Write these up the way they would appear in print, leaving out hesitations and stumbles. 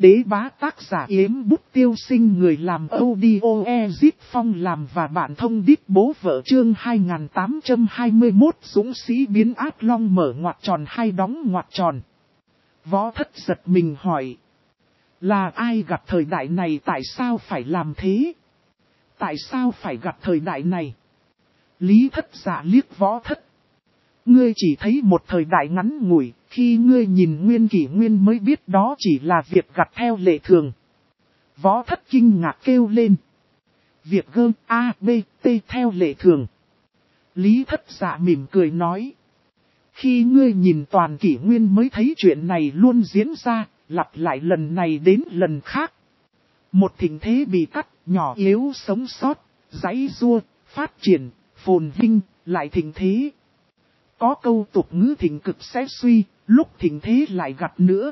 Đế bá tác giả Yếm Bút Tiêu Sinh, người làm audio Ezip Phong làm và bạn thông đít bố vợ. Chương 2821 Dũng sĩ biến ác long mở ngoặc tròn hay đóng ngoặc tròn. Võ Thất giật mình hỏi. Là ai gặp thời đại này, tại sao phải làm thế? Tại sao phải gặp thời đại này? Lý Thất Dạ liếc Võ Thất. Ngươi chỉ thấy một thời đại ngắn ngủi, khi ngươi nhìn nguyên kỷ nguyên mới biết đó chỉ là việc gặt theo lệ thường. Võ Thất kinh ngạc kêu lên. Việc gơ A, B, T theo lệ thường. Lý Thất Dạ mỉm cười nói. Khi ngươi nhìn toàn kỷ nguyên mới thấy chuyện này luôn diễn ra, lặp lại lần này đến lần khác. Một thịnh thế bị cắt, nhỏ yếu sống sót, giãy giụa, phát triển, phồn vinh, lại thịnh thế. Có câu tục ngữ thịnh cực sẽ suy, lúc thịnh thế lại gặp nữa.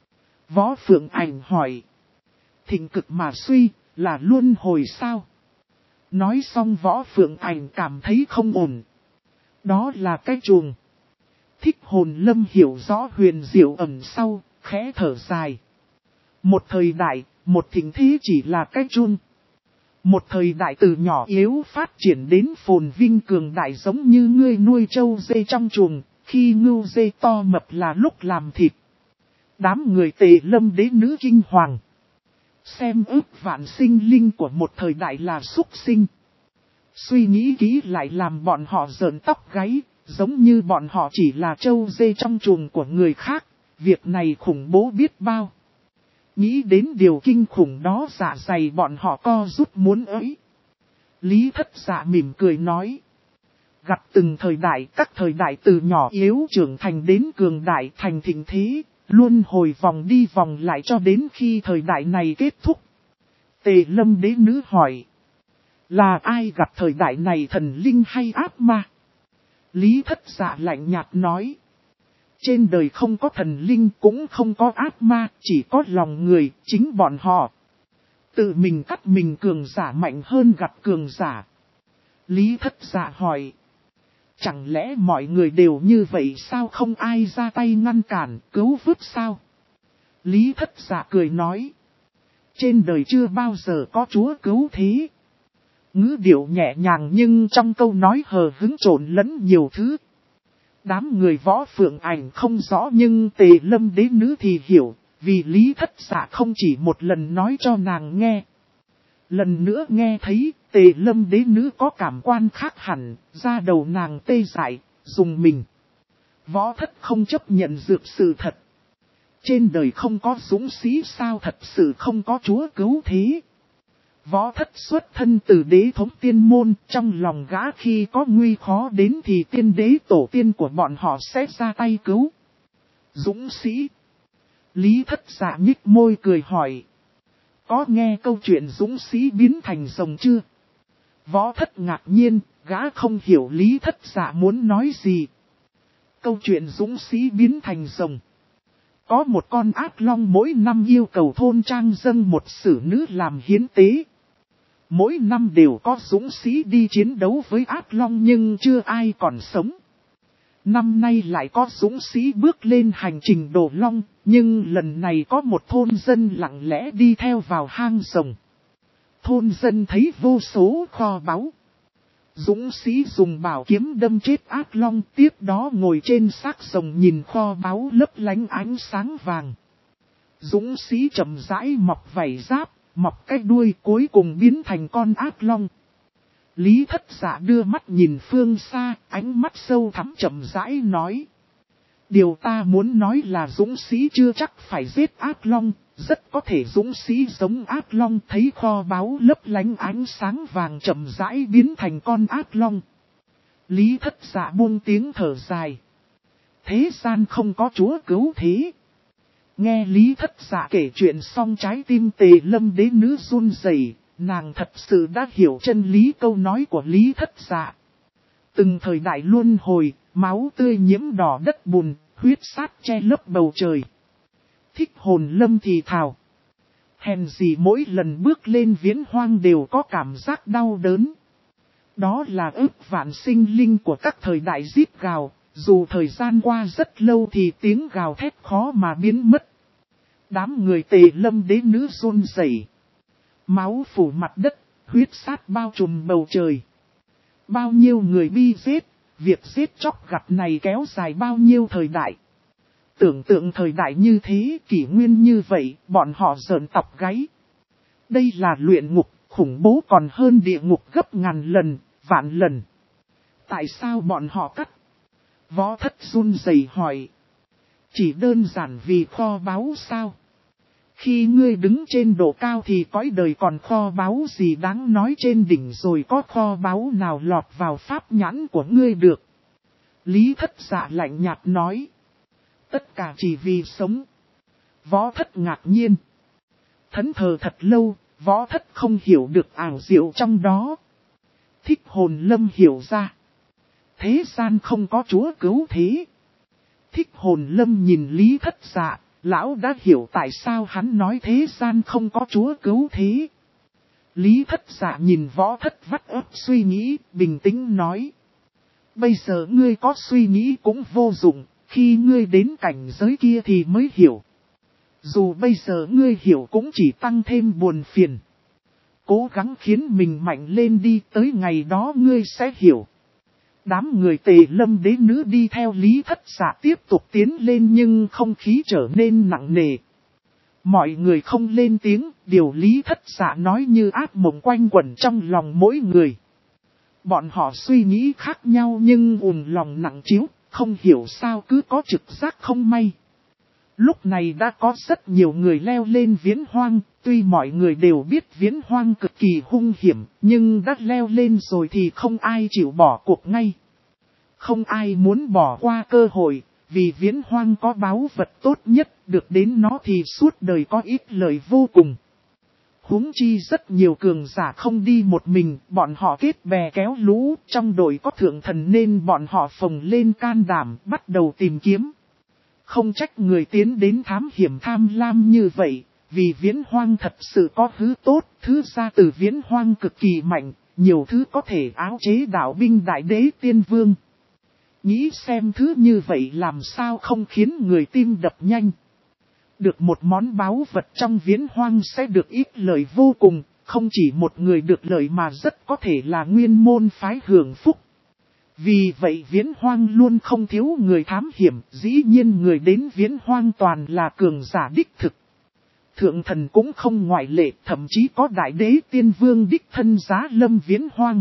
Võ Phượng Ảnh hỏi. Thịnh cực mà suy, là luân hồi sao? Nói xong Võ Phượng Ảnh cảm thấy không ổn. Đó là cái chuồng. Thích Hồn Lâm hiểu rõ huyền diệu ẩn sau, khẽ thở dài. Một thời đại, một thịnh thế chỉ là cái chuông. Một thời đại từ nhỏ yếu phát triển đến phồn vinh cường đại, giống như ngươi nuôi trâu dê trong chuồng, khi ngưu dê to mập là lúc làm thịt. Đám người Tề Lâm đế nữ kinh hoàng. Xem ước vạn sinh linh của một thời đại là súc sinh. Suy nghĩ kỹ lại làm bọn họ rợn tóc gáy, giống như bọn họ chỉ là trâu dê trong chuồng của người khác, việc này khủng bố biết bao. Nghĩ đến điều kinh khủng đó, dạ dày bọn họ co rút muốn ấy. Lý Thất Dạ mỉm cười nói. Gặp từng thời đại, các thời đại từ nhỏ yếu trưởng thành đến cường đại thành thịnh thế, luôn hồi vòng đi vòng lại cho đến khi thời đại này kết thúc. Tề Lâm đế nữ hỏi. Là ai gặp thời đại này, thần linh hay ác ma? Lý Thất Dạ lạnh nhạt nói. Trên đời không có thần linh cũng không có ác ma, chỉ có lòng người, chính bọn họ. Tự mình cắt mình, cường giả mạnh hơn gặp cường giả. Lý Thất Dạ hỏi. Chẳng lẽ mọi người đều như vậy sao, không ai ra tay ngăn cản, cứu vớt sao? Lý Thất Dạ cười nói. Trên đời chưa bao giờ có chúa cứu thế. Ngữ điệu nhẹ nhàng nhưng trong câu nói hờ hững trộn lẫn nhiều thứ. Đám người Võ Phượng Ảnh không rõ nhưng Tề Lâm đế nữ thì hiểu, vì Lý Thất Dạ không chỉ một lần nói cho nàng nghe. Lần nữa nghe thấy, Tề Lâm đế nữ có cảm quan khác hẳn, da đầu nàng tê dại, dùng mình. Võ Thất không chấp nhận dược sự thật. Trên đời không có dũng sĩ sao, thật sự không có chúa cứu thế. Võ Thất xuất thân từ đế thống tiên môn, trong lòng gã khi có nguy khó đến thì tiên đế tổ tiên của bọn họ sẽ ra tay cứu. Dũng sĩ. Lý Thất Dạ nhích môi cười hỏi. Có nghe câu chuyện dũng sĩ biến thành rồng chưa? Võ Thất ngạc nhiên, gã không hiểu Lý Thất Dạ muốn nói gì. Câu chuyện dũng sĩ biến thành rồng. Có một con ác long mỗi năm yêu cầu thôn trang dâng một xử nữ làm hiến tế. Mỗi năm đều có dũng sĩ đi chiến đấu với ác long nhưng chưa ai còn sống. Năm nay lại có dũng sĩ bước lên hành trình đổ long, nhưng lần này có một thôn dân lặng lẽ đi theo vào hang rồng. Thôn dân thấy vô số kho báu. Dũng sĩ dùng bảo kiếm đâm chết ác long, tiếp đó ngồi trên xác rồng nhìn kho báu lấp lánh ánh sáng vàng. Dũng sĩ chậm rãi mọc vảy giáp, mọc cái đuôi, cuối cùng biến thành con ác long. Lý Thất Dạ đưa mắt nhìn phương xa, ánh mắt sâu thẳm chậm rãi nói. Điều ta muốn nói là dũng sĩ chưa chắc phải giết ác long, rất có thể dũng sĩ giống ác long, thấy kho báu lấp lánh ánh sáng vàng chậm rãi biến thành con ác long. Lý Thất Dạ buông tiếng thở dài. Thế gian không có chúa cứu thế. Nghe Lý Thất Dạ kể chuyện xong, trái tim Tề Lâm đế nữ run rẩy, nàng thật sự đã hiểu chân lý câu nói của Lý Thất Dạ. Từng thời đại luân hồi, máu tươi nhiễm đỏ đất bùn, huyết sát che lấp bầu trời. Thích Hồn Lâm thì thào. Hèn gì mỗi lần bước lên viễn hoang đều có cảm giác đau đớn. Đó là ước vạn sinh linh của các thời đại rít gào, dù thời gian qua rất lâu thì tiếng gào thét khó mà biến mất. Đám người Tề Lâm đế nữ run rẩy, máu phủ mặt đất, huyết sát bao trùm bầu trời. Bao nhiêu người bi giết, việc giết chóc gặt này kéo dài bao nhiêu thời đại. Tưởng tượng thời đại như thế, kỷ nguyên như vậy, bọn họ rợn tóc gáy. Đây là luyện ngục, khủng bố còn hơn địa ngục gấp ngàn lần, vạn lần. Tại sao bọn họ cắt? Võ Thất run rẩy hỏi. Chỉ đơn giản vì kho báu sao? Khi ngươi đứng trên độ cao thì cõi đời còn kho báu gì đáng nói, trên đỉnh rồi có kho báu nào lọt vào pháp nhãn của ngươi được? Lý Thất Dạ lạnh nhạt nói. Tất cả chỉ vì sống. Võ Thất ngạc nhiên. Thẫn thờ thật lâu, Võ Thất không hiểu được ảo diệu trong đó. Thích Hồn Lâm hiểu ra. Thế gian không có chúa cứu thế. Thích Hồn Lâm nhìn Lý Thất Dạ, lão đã hiểu tại sao hắn nói thế gian không có chúa cứu thế. Lý Thất Dạ nhìn Võ Thất vắt óc suy nghĩ, bình tĩnh nói. Bây giờ ngươi có suy nghĩ cũng vô dụng, khi ngươi đến cảnh giới kia thì mới hiểu. Dù bây giờ ngươi hiểu cũng chỉ tăng thêm buồn phiền. Cố gắng khiến mình mạnh lên đi, tới ngày đó ngươi sẽ hiểu. Đám người Tề Lâm đế nữ đi theo Lý Thất Dạ tiếp tục tiến lên, nhưng không khí trở nên nặng nề. Mọi người không lên tiếng, điều Lý Thất Dạ nói như ác mộng quanh quẩn trong lòng mỗi người. Bọn họ suy nghĩ khác nhau nhưng lòng nặng trĩu, không hiểu sao cứ có trực giác không may. Lúc này đã có rất nhiều người leo lên Viễn Hoang, tuy mọi người đều biết Viễn Hoang cực kỳ hung hiểm, nhưng đã leo lên rồi thì không ai chịu bỏ cuộc ngay. Không ai muốn bỏ qua cơ hội, vì Viễn Hoang có báu vật tốt nhất, được đến nó thì suốt đời có ít lợi vô cùng. Huống chi rất nhiều cường giả không đi một mình, bọn họ kết bè kéo lũ, trong đội có thượng thần nên bọn họ phồng lên can đảm, bắt đầu tìm kiếm. Không trách người tiến đến thám hiểm tham lam như vậy, vì Viễn Hoang thật sự có thứ tốt, thứ ra từ Viễn Hoang cực kỳ mạnh, nhiều thứ có thể áo chế đạo binh đại đế tiên vương. Nghĩ xem thứ như vậy làm sao không khiến người tim đập nhanh. Được một món báu vật trong Viễn Hoang sẽ được ít lợi vô cùng, không chỉ một người được lợi mà rất có thể là nguyên môn phái hưởng phúc. Vì vậy Viễn Hoang luôn không thiếu người thám hiểm, dĩ nhiên người đến Viễn Hoang toàn là cường giả đích thực. Thượng thần cũng không ngoại lệ, thậm chí có đại đế tiên vương đích thân giá lâm Viễn Hoang.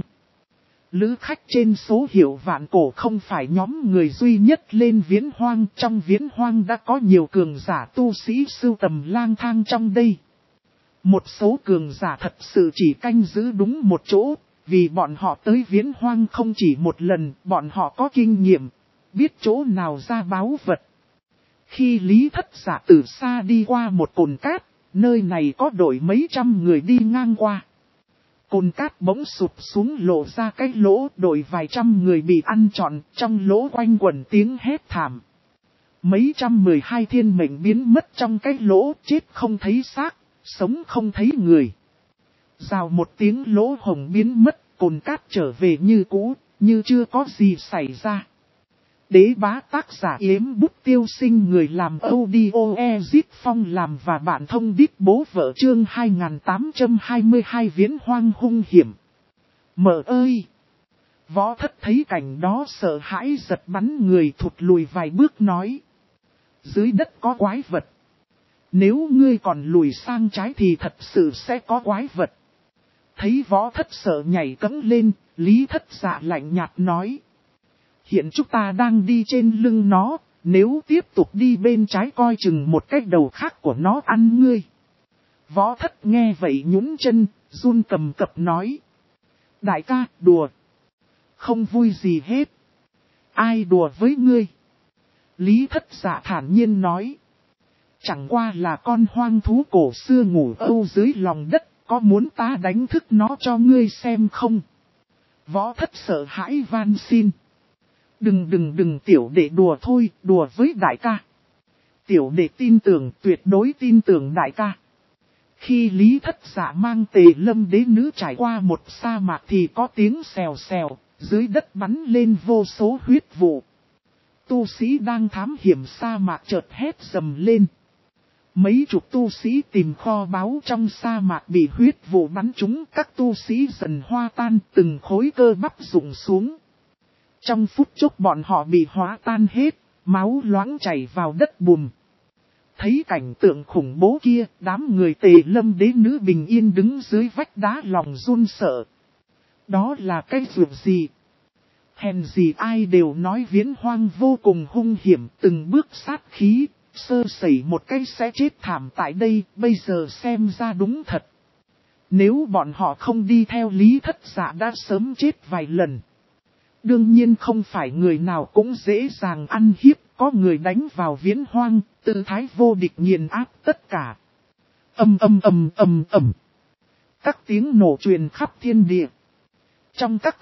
Lữ khách trên số hiệu vạn cổ không phải nhóm người duy nhất lên Viễn Hoang, trong Viễn Hoang đã có nhiều cường giả tu sĩ sưu tầm lang thang trong đây. Một số cường giả thật sự chỉ canh giữ đúng một chỗ. Vì bọn họ tới Viễn Hoang không chỉ một lần, bọn họ có kinh nghiệm, biết chỗ nào ra báu vật. Khi Lý Thất Dạ từ xa đi qua một cồn cát, nơi này có đội mấy trăm người đi ngang qua. Cồn cát bỗng sụp xuống lộ ra cái lỗ, đội vài trăm người bị ăn trọn, trong lỗ quanh quẩn tiếng hét thảm. Mấy 112 thiên mệnh biến mất trong cái lỗ, chết không thấy xác, sống không thấy người. Rào một tiếng lỗ hồng biến mất, cồn cát trở về như cũ, như chưa có gì xảy ra. Đế bá tác giả Yếm Bút Tiêu Sinh, người làm audio Ezit Phong làm và bạn thông đít bố vợ, chương 2822 Viễn Hoang hung hiểm. Mợ ơi! Võ Thất thấy cảnh đó sợ hãi giật bắn người, thụt lùi vài bước nói. Dưới đất có quái vật. Nếu ngươi còn lùi sang trái thì thật sự sẽ có quái vật. Thấy Võ Thất sợ nhảy cẫng lên, Lý Thất Dạ lạnh nhạt nói. Hiện chúng ta đang đi trên lưng nó, nếu tiếp tục đi bên trái coi chừng một cái đầu khác của nó ăn ngươi. Võ Thất nghe vậy nhún chân, run cầm cập nói. Đại ca, đùa. Không vui gì hết. Ai đùa với ngươi? Lý Thất Dạ thản nhiên nói. Chẳng qua là con hoang thú cổ xưa ngủ âu dưới lòng đất, có muốn ta đánh thức nó cho ngươi xem không? Võ Thất sợ hãi van xin. Đừng tiểu đệ đùa thôi, đùa với đại ca. Tiểu đệ tin tưởng, tuyệt đối tin tưởng đại ca. Khi Lý Thất Dạ mang Tề Lâm đế nữ trải qua một sa mạc thì có tiếng xèo xèo, dưới đất bắn lên vô số huyết vụ. Tu sĩ đang thám hiểm sa mạc chợt hét dầm lên. Mấy chục tu sĩ tìm kho báu trong sa mạc bị huyết vụ bắn trúng, các tu sĩ dần hoa tan, từng khối cơ bắp rụng xuống. Trong phút chốc bọn họ bị hóa tan hết, máu loãng chảy vào đất bùn. Thấy cảnh tượng khủng bố kia, đám người Tề Lâm đế nữ bình yên đứng dưới vách đá lòng run sợ. Đó là cái việc gì? Hèn gì ai đều nói Viễn Hoang vô cùng hung hiểm, từng bước sát khí, sơ sẩy một cái sẽ chết thảm tại đây, bây giờ xem ra đúng thật. Nếu bọn họ không đi theo Lý Thất Dạ đã sớm chết vài lần. Đương nhiên không phải người nào cũng dễ dàng ăn hiếp, có người đánh vào Viễn Hoang, tư thái vô địch nghiền áp tất cả. Ầm ầm ầm ầm ầm. Các tiếng nổ truyền khắp thiên địa. Trong các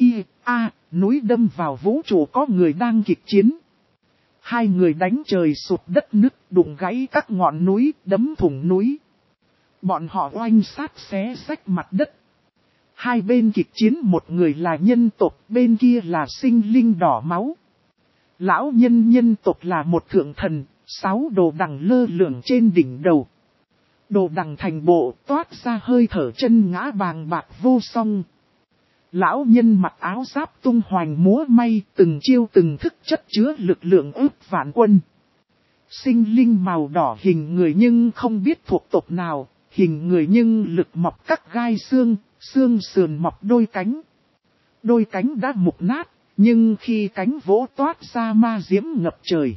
núi đâm vào vũ trụ có người đang kịch chiến. Hai người đánh trời sụt đất nứt, đụng gãy các ngọn núi, đấm thủng núi. Bọn họ oanh sát xé rách mặt đất. Hai bên kịch chiến, một người là nhân tộc, bên kia là sinh linh đỏ máu. Lão nhân tộc là một thượng thần, 6 đồ đằng lơ lửng trên đỉnh đầu. Đồ đằng thành bộ toát ra hơi thở chân ngã bàng bạc vô song. Lão nhân mặc áo giáp tung hoành múa may, từng chiêu từng thức chất chứa lực lượng ức vạn quân. Sinh linh màu đỏ hình người nhưng không biết thuộc tộc nào, hình người nhưng lực mọc các gai xương, xương sườn mọc đôi cánh. Đôi cánh đã mục nát, nhưng khi cánh vỗ toát ra ma diễm ngập trời.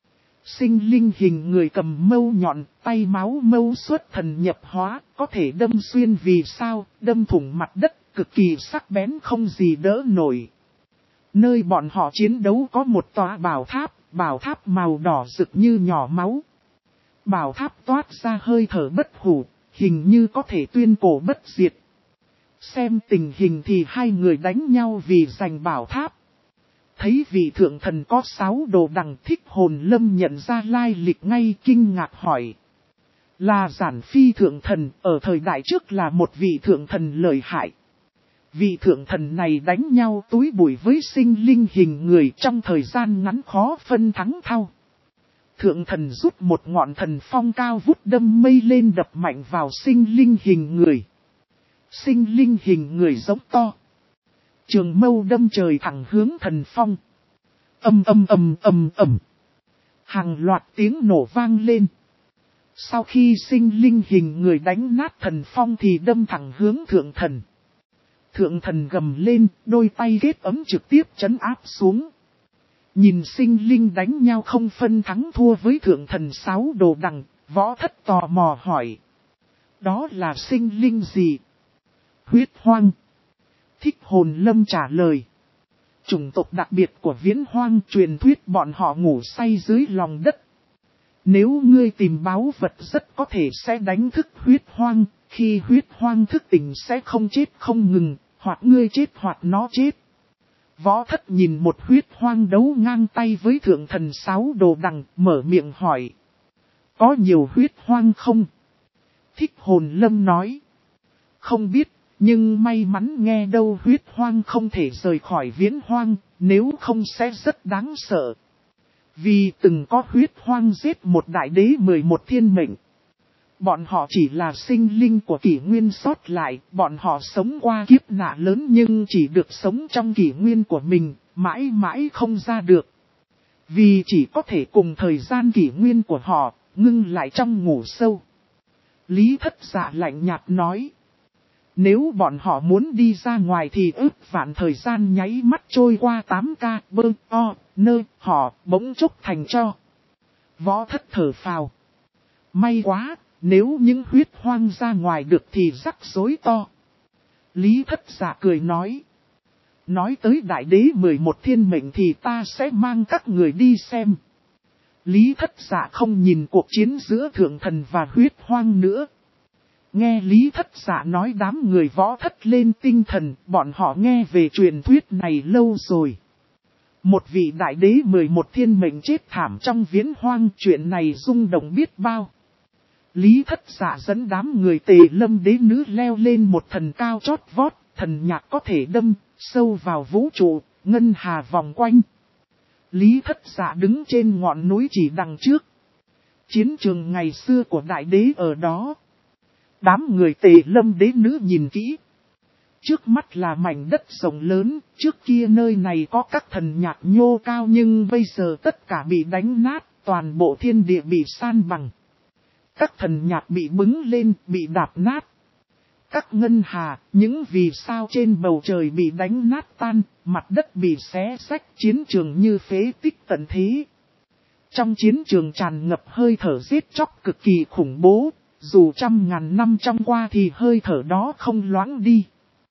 Sinh linh hình người cầm mâu nhọn, tay máu mâu xuất thần nhập hóa, có thể đâm xuyên vì sao, đâm thủng mặt đất. Cực kỳ sắc bén không gì đỡ nổi. Nơi bọn họ chiến đấu có một tòa bảo tháp màu đỏ rực như nhỏ máu. Bảo tháp toát ra hơi thở bất hủ, hình như có thể tuyên cổ bất diệt. Xem tình hình thì hai người đánh nhau vì giành bảo tháp. Thấy vị thượng thần có 6 đồ đằng, Thích Hồn Lâm nhận ra lai lịch ngay, kinh ngạc hỏi. Là Giản Phi thượng thần, ở thời đại trước là một vị thượng thần lợi hại. Vị thượng thần này đánh nhau túi bụi với sinh linh hình người, trong thời gian ngắn khó phân thắng thua. Thượng thần rút một ngọn thần phong cao vút đâm mây lên đập mạnh vào sinh linh hình người. Sinh linh hình người giống to. Trường mâu đâm trời thẳng hướng thần phong. Ầm ầm ầm ầm ầm. Hàng loạt tiếng nổ vang lên. Sau khi sinh linh hình người đánh nát thần phong thì đâm thẳng hướng thượng thần. Thượng thần gầm lên, đôi tay kết ấm trực tiếp trấn áp xuống. Nhìn sinh linh đánh nhau không phân thắng thua với thượng thần 6 đồ đằng, Võ Thất tò mò hỏi. Đó là sinh linh gì? Huyết Hoang. Thích Hồn Lâm trả lời. Chủng tộc đặc biệt của Viễn Hoang, truyền thuyết bọn họ ngủ say dưới lòng đất. Nếu ngươi tìm báu vật rất có thể sẽ đánh thức Huyết Hoang. Khi Huyết Hoang thức tỉnh sẽ không chết không ngừng, hoặc ngươi chết hoặc nó chết. Võ Thất nhìn một Huyết Hoang đấu ngang tay với thượng thần 6 đồ đằng, mở miệng hỏi. Có nhiều Huyết Hoang không? Thích Hồn Lâm nói. Không biết, nhưng may mắn nghe đâu Huyết Hoang không thể rời khỏi Viễn Hoang, nếu không sẽ rất đáng sợ. Vì từng có Huyết Hoang giết một đại đế 11 thiên mệnh. Bọn họ chỉ là sinh linh của kỷ nguyên sót lại, bọn họ sống qua kiếp nạn lớn nhưng chỉ được sống trong kỷ nguyên của mình, mãi mãi không ra được. Vì chỉ có thể cùng thời gian kỷ nguyên của họ, ngưng lại trong ngủ sâu. Lý Thất Dạ lạnh nhạt nói. Nếu bọn họ muốn đi ra ngoài thì ước vạn thời gian nháy mắt trôi qua 8K, họ bỗng chốc thành cho. Võ Thất thở phào. May quá. Nếu những Huyết Hoang ra ngoài được thì rắc rối to. Lý Thất Dạ cười nói. Nói tới đại đế 11 thiên mệnh thì ta sẽ mang các người đi xem. Lý Thất Dạ không nhìn cuộc chiến giữa thượng thần và Huyết Hoang nữa. Nghe Lý Thất Dạ nói đám người Võ Thất lên tinh thần, bọn họ nghe về truyền thuyết này lâu rồi. Một vị đại đế 11 thiên mệnh chết thảm trong Viễn Hoang, chuyện này rung động biết bao. Lý Thất Dạ dẫn đám người Tề Lâm đế nữ leo lên một thần cao chót vót, thần nhạc có thể đâm sâu vào vũ trụ, ngân hà vòng quanh. Lý Thất Dạ đứng trên ngọn núi chỉ đằng trước. Chiến trường ngày xưa của đại đế ở đó. Đám người Tề Lâm đế nữ nhìn kỹ. Trước mắt là mảnh đất rộng lớn, trước kia nơi này có các thần nhạc nhô cao nhưng bây giờ tất cả bị đánh nát, toàn bộ thiên địa bị san bằng. Các thần nhạc bị bứng lên, bị đạp nát. Các ngân hà, những vì sao trên bầu trời bị đánh nát tan, mặt đất bị xé xách, chiến trường như phế tích tận thế. Trong chiến trường tràn ngập hơi thở giết chóc cực kỳ khủng bố, dù trăm ngàn năm trong qua thì hơi thở đó không loãng đi.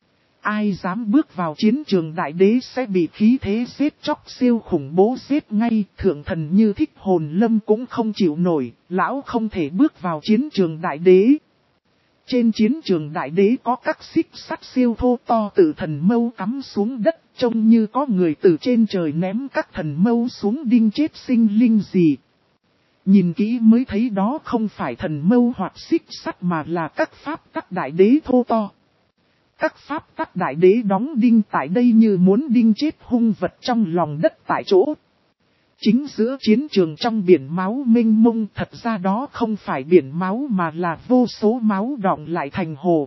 Ai dám bước vào chiến trường đại đế sẽ bị khí thế giết chóc siêu khủng bố giết ngay, thượng thần như Thích Hồn Lâm cũng không chịu nổi, lão không thể bước vào chiến trường đại đế. Trên chiến trường đại đế có các xích sắt siêu thô to từ thần mâu cắm xuống đất, trông như có người từ trên trời ném các thần mâu xuống đinh chết sinh linh gì. Nhìn kỹ mới thấy đó không phải thần mâu hoặc xích sắt mà là các pháp tắc đại đế thô to. Các pháp tắc đại đế đóng đinh tại đây như muốn đinh chết hung vật trong lòng đất tại chỗ. Chính giữa chiến trường trong biển máu mênh mông, thật ra đó không phải biển máu mà là vô số máu đọng lại thành hồ.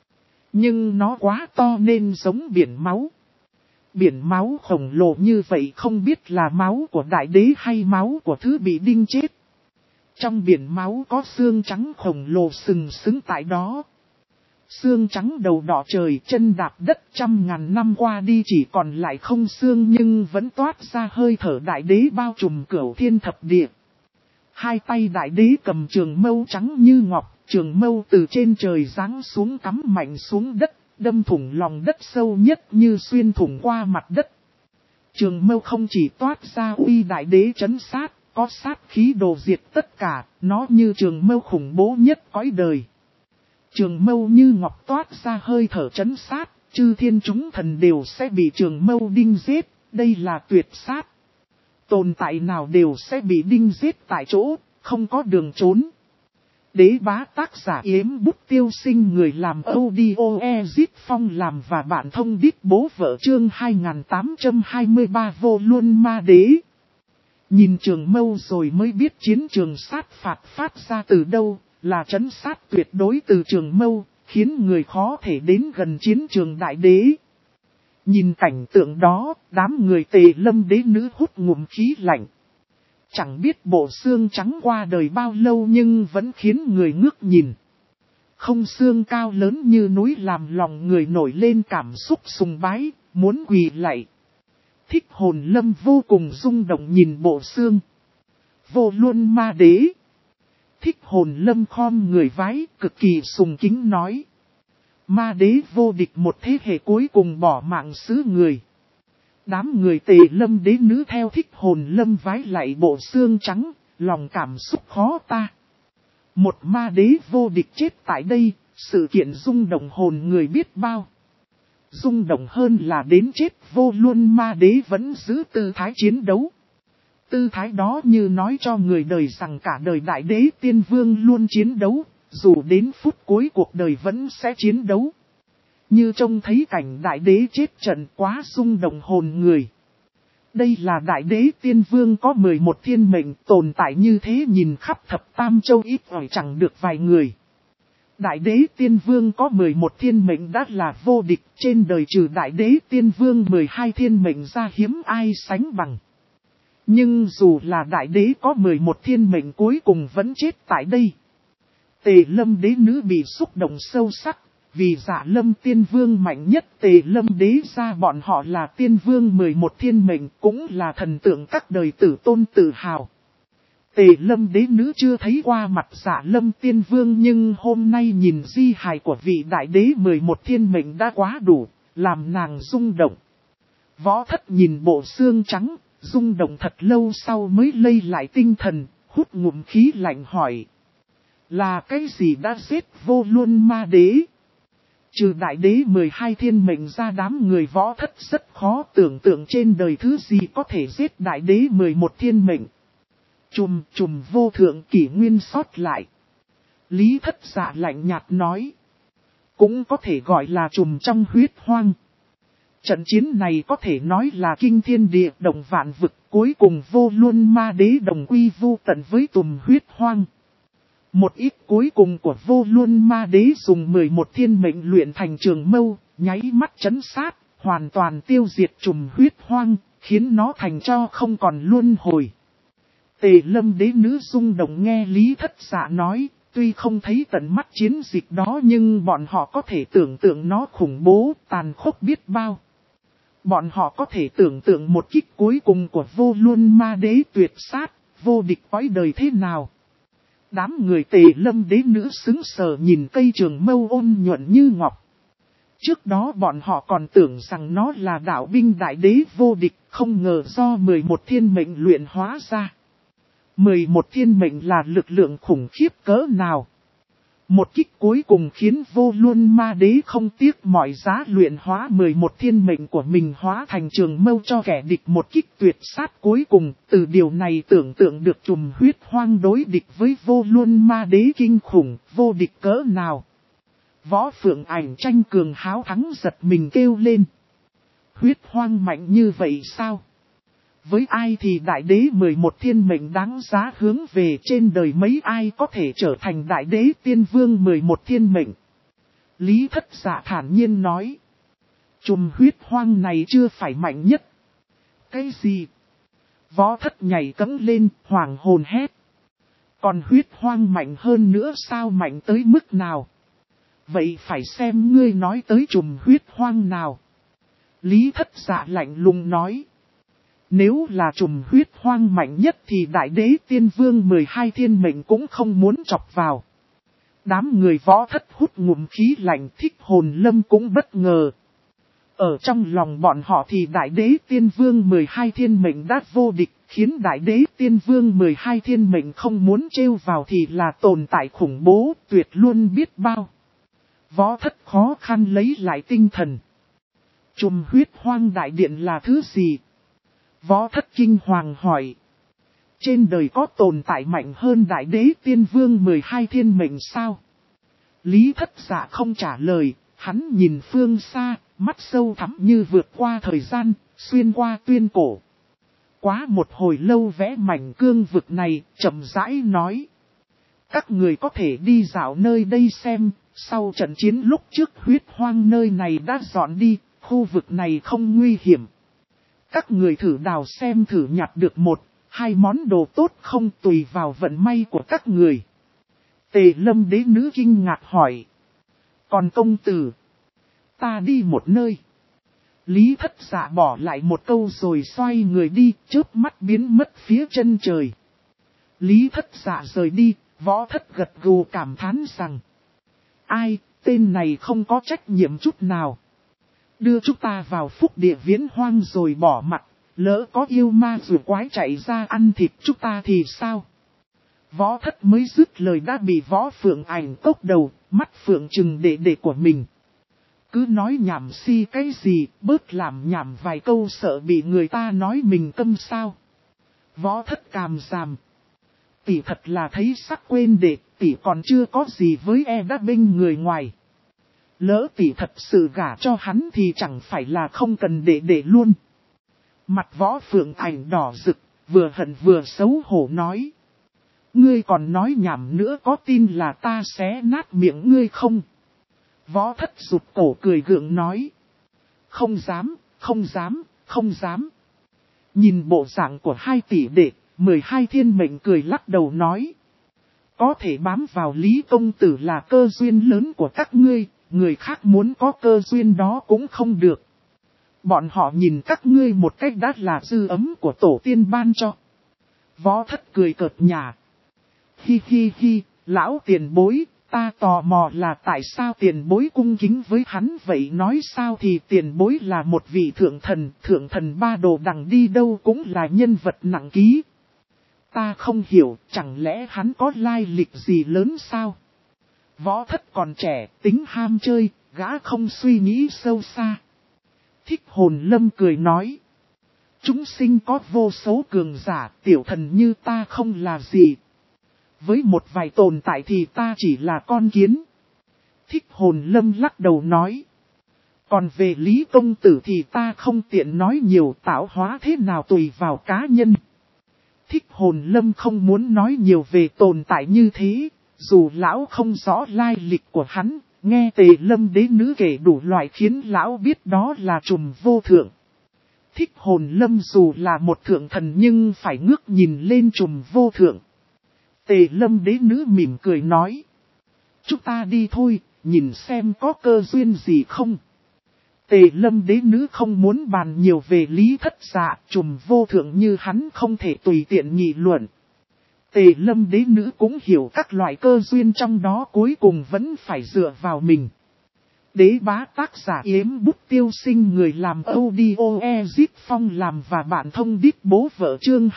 Nhưng nó quá to nên giống biển máu. Biển máu khổng lồ như vậy không biết là máu của đại đế hay máu của thứ bị đinh chết. Trong biển máu có xương trắng khổng lồ sừng sững tại đó. Xương trắng đầu đỏ trời, chân đạp đất, trăm ngàn năm qua đi chỉ còn lại không xương nhưng vẫn toát ra hơi thở đại đế bao trùm cửu thiên thập địa. Hai tay đại đế cầm trường mâu trắng như ngọc, trường mâu từ trên trời giáng xuống cắm mạnh xuống đất, đâm thủng lòng đất sâu nhất như xuyên thủng qua mặt đất. Trường mâu không chỉ toát ra uy đại đế trấn sát, có sát khí đồ diệt tất cả, nó như trường mâu khủng bố nhất cõi đời. Trường mâu như ngọc toát ra hơi thở trấn sát, chư thiên chúng thần đều sẽ bị trường mâu đinh giết, đây là tuyệt sát. Tồn tại nào đều sẽ bị đinh giết tại chỗ, không có đường trốn. Đế bá tác giả Yếm Bút Tiêu Sinh, người làm audio Ezit Phong làm và bạn thông đít bố vợ chương 2823 vô luân ma đế. Nhìn trường mâu rồi mới biết chiến trường sát phạt phát ra từ đâu. Là trấn sát tuyệt đối từ trường mâu, khiến người khó thể đến gần chiến trường đại đế. Nhìn cảnh tượng đó, đám người Tề Lâm đế nữ hút ngụm khí lạnh. Chẳng biết bộ xương trắng qua đời bao lâu nhưng vẫn khiến người ngước nhìn. Không xương cao lớn như núi làm lòng người nổi lên cảm xúc sùng bái, muốn quỳ lạy. Thích Hồn Lâm vô cùng rung động nhìn bộ xương. Vô luân ma đế. Thích Hồn Lâm khom người vái, cực kỳ sùng kính nói. Ma đế vô địch một thế hệ cuối cùng bỏ mạng xứ người. Đám người Tề Lâm đế nữ theo Thích Hồn Lâm vái lại bộ xương trắng, lòng cảm xúc khó ta. Một ma đế vô địch chết tại đây, sự kiện rung động hồn người biết bao. Rung động hơn là đến chết vô luân ma đế vẫn giữ tư thái chiến đấu. Tư thái đó như nói cho người đời rằng cả đời đại đế tiên vương luôn chiến đấu, dù đến phút cuối cuộc đời vẫn sẽ chiến đấu. Như trông thấy cảnh đại đế chết trận quá rung động hồn người. Đây là đại đế tiên vương có 11 thiên mệnh tồn tại như thế nhìn khắp thập tam châu ít ỏi chẳng được vài người. Đại đế tiên vương có 11 thiên mệnh đã là vô địch, trên đời trừ đại đế tiên vương 12 thiên mệnh ra hiếm ai sánh bằng. Nhưng dù là đại đế có 11 thiên mệnh cuối cùng vẫn chết tại đây. Tề Lâm đế nữ bị xúc động sâu sắc, vì Dạ Lâm tiên vương mạnh nhất Tề Lâm đế ra bọn họ là tiên vương 11 thiên mệnh cũng là thần tượng các đời tử tôn tự hào. Tề Lâm đế nữ chưa thấy qua mặt Dạ Lâm tiên vương nhưng hôm nay nhìn di hài của vị đại đế 11 thiên mệnh đã quá đủ, làm nàng rung động. Võ Thất nhìn bộ xương trắng, rung động thật lâu sau mới lây lại tinh thần, hút ngụm khí lạnh hỏi. Là cái gì đã giết vô luân ma đế? Trừ đại đế 12 thiên mệnh ra đám người Võ Thất rất khó tưởng tượng trên đời thứ gì có thể giết đại đế 11 thiên mệnh. Trùm vô thượng kỷ nguyên sót lại. Lý Thất Dạ lạnh nhạt nói. Cũng có thể gọi là trùm trong huyết hoang. Trận chiến này có thể nói là kinh thiên địa động vạn vực, cuối cùng Vô Luân Ma Đế đồng quy vu tận với Tùm Huyết Hoang. Một ít cuối cùng của Vô Luân Ma Đế dùng 11 thiên mệnh luyện thành trường mâu, nháy mắt chấn sát, hoàn toàn tiêu diệt Tùm Huyết Hoang, khiến nó thành cho không còn luân hồi. Tề Lâm Đế nữ rung động nghe Lý Thất Dạ nói, tuy không thấy tận mắt chiến dịch đó nhưng bọn họ có thể tưởng tượng nó khủng bố, tàn khốc biết bao. Bọn họ có thể tưởng tượng một kích cuối cùng của Vô Luân Ma Đế tuyệt sát, vô địch cõi đời thế nào. Đám người Tề Lâm Đế nữ sững sờ nhìn cây trường mâu ôn nhuận như ngọc. Trước đó bọn họ còn tưởng rằng nó là đạo binh đại đế vô địch, không ngờ do 11 thiên mệnh luyện hóa ra. 11 thiên mệnh là lực lượng khủng khiếp cỡ nào. Một kích cuối cùng khiến Vô Luân Ma Đế không tiếc mọi giá luyện hóa 11 thiên mệnh của mình hóa thành trường mâu cho kẻ địch một kích tuyệt sát cuối cùng. Từ điều này tưởng tượng được Tùm Huyết Hoang đối địch với Vô Luân Ma Đế kinh khủng, vô địch cỡ nào. Võ Phượng Ảnh tranh cường háo thắng giật mình kêu lên. Huyết Hoang mạnh như vậy sao? Với ai thì đại đế 11 thiên mệnh đáng giá hướng về, trên đời mấy ai có thể trở thành đại đế tiên vương 11 thiên mệnh. Lý Thất Dạ thản nhiên nói. Tùm Huyết Hoang này chưa phải mạnh nhất. Cái gì? Võ Thất nhảy cẫng lên, hoảng hồn hét. Còn Huyết Hoang mạnh hơn nữa sao, mạnh tới mức nào? Vậy phải xem ngươi nói tới Tùm Huyết Hoang nào. Lý Thất Dạ lạnh lùng nói. Nếu là Tùm Huyết Hoang mạnh nhất thì đại đế tiên vương 12 thiên mệnh cũng không muốn chọc vào. Đám người Võ Thất hút ngụm khí lạnh, Thích Hồn Lâm cũng bất ngờ. Ở trong lòng bọn họ thì đại đế tiên vương 12 thiên mệnh đã vô địch, khiến đại đế tiên vương 12 thiên mệnh không muốn trêu vào thì là tồn tại khủng bố, tuyệt luôn biết bao. Võ Thất khó khăn lấy lại tinh thần. Tùm Huyết Hoang đại điện là thứ gì? Võ Thất kinh hoàng hỏi. Trên đời có tồn tại mạnh hơn đại đế tiên vương 12 thiên mệnh sao? Lý Thất Dạ không trả lời, hắn nhìn phương xa, mắt sâu thẳm như vượt qua thời gian, xuyên qua tuyên cổ. Quá một hồi lâu vẽ mảnh cương vực này, chậm rãi nói. Các người có thể đi dạo nơi đây xem, sau trận chiến lúc trước Huyết Hoang nơi này đã dọn đi, khu vực này không nguy hiểm. Các người thử đào xem thử nhặt được 1-2 món đồ tốt không, tùy vào vận may của các người. Tề Lâm Đế nữ kinh ngạc hỏi. Còn công tử, ta đi một nơi. Lý Thất Dạ bỏ lại một câu rồi xoay người đi, chớp mắt biến mất phía chân trời. Lý Thất Dạ rời đi, Võ Thất gật gù cảm thán rằng. Ai, tên này không có trách nhiệm chút nào. Đưa chúng ta vào phúc địa viễn hoang rồi bỏ mặt, lỡ có yêu ma rùa quái chạy ra ăn thịt chúng ta thì sao? Võ Thất mới dứt lời đã bị Võ Phượng Ảnh tốc đầu, mắt Phượng trừng đệ của mình. Cứ nói nhảm si cái gì, bớt làm nhảm vài câu sợ bị người ta nói mình câm sao. Võ Thất càm giảm. Tỷ thật là thấy sắc quên đệ, tỷ còn chưa có gì với đã bên người ngoài. Lỡ tỷ thật sự gả cho hắn thì chẳng phải là không cần đệ luôn. Mặt Võ Phượng Ảnh đỏ rực, vừa hận vừa xấu hổ nói. Ngươi còn nói nhảm nữa, có tin là ta xé nát miệng ngươi không? Võ Thất rụt cổ cười gượng nói. Không dám, không dám, không dám. Nhìn bộ dạng của 2 tỷ đệ, 12 thiên mệnh cười lắc đầu nói. Có thể bám vào Lý công tử là cơ duyên lớn của các ngươi, người khác muốn có cơ duyên đó cũng không được. Bọn họ nhìn các ngươi một cách đã là dư ấm của tổ tiên ban cho. Võ Thất cười cợt nhả. Hi hi hi, lão tiền bối, ta tò mò là tại sao tiền bối cung kính với hắn vậy, nói sao thì tiền bối là một vị thượng thần 3 đồ đằng đi đâu cũng là nhân vật nặng ký. Ta không hiểu, chẳng lẽ hắn có lai lịch gì lớn sao? Võ Thất còn trẻ, tính ham chơi, gã không suy nghĩ sâu xa. Thích Hồn Lâm cười nói. Chúng sinh có vô số cường giả, tiểu thần như ta không là gì. Với một vài tồn tại thì ta chỉ là con kiến. Thích Hồn Lâm lắc đầu nói. Còn về Lý công tử thì ta không tiện nói nhiều, tạo hóa thế nào tùy vào cá nhân. Thích Hồn Lâm không muốn nói nhiều về tồn tại như thế, dù lão không rõ lai lịch của hắn, nghe Tề Lâm đế nữ kể đủ loại khiến lão biết đó là trùm vô thượng. Thích Hồn Lâm dù là một thượng thần nhưng phải ngước nhìn lên trùm vô thượng. Tề Lâm đế nữ mỉm cười nói. Chúng ta đi thôi, nhìn xem có cơ duyên gì không. Tề Lâm đế nữ không muốn bàn nhiều về Lý Thất Dạ, trùm vô thượng như hắn không thể tùy tiện nghị luận. Tề Lâm đế nữ cũng hiểu các loại cơ duyên trong đó cuối cùng vẫn phải dựa vào mình. Đế bá tác giả Yếm Bút Tiêu Sinh, người làm audio Ezip Phong làm và bạn thông đít bố vợ chương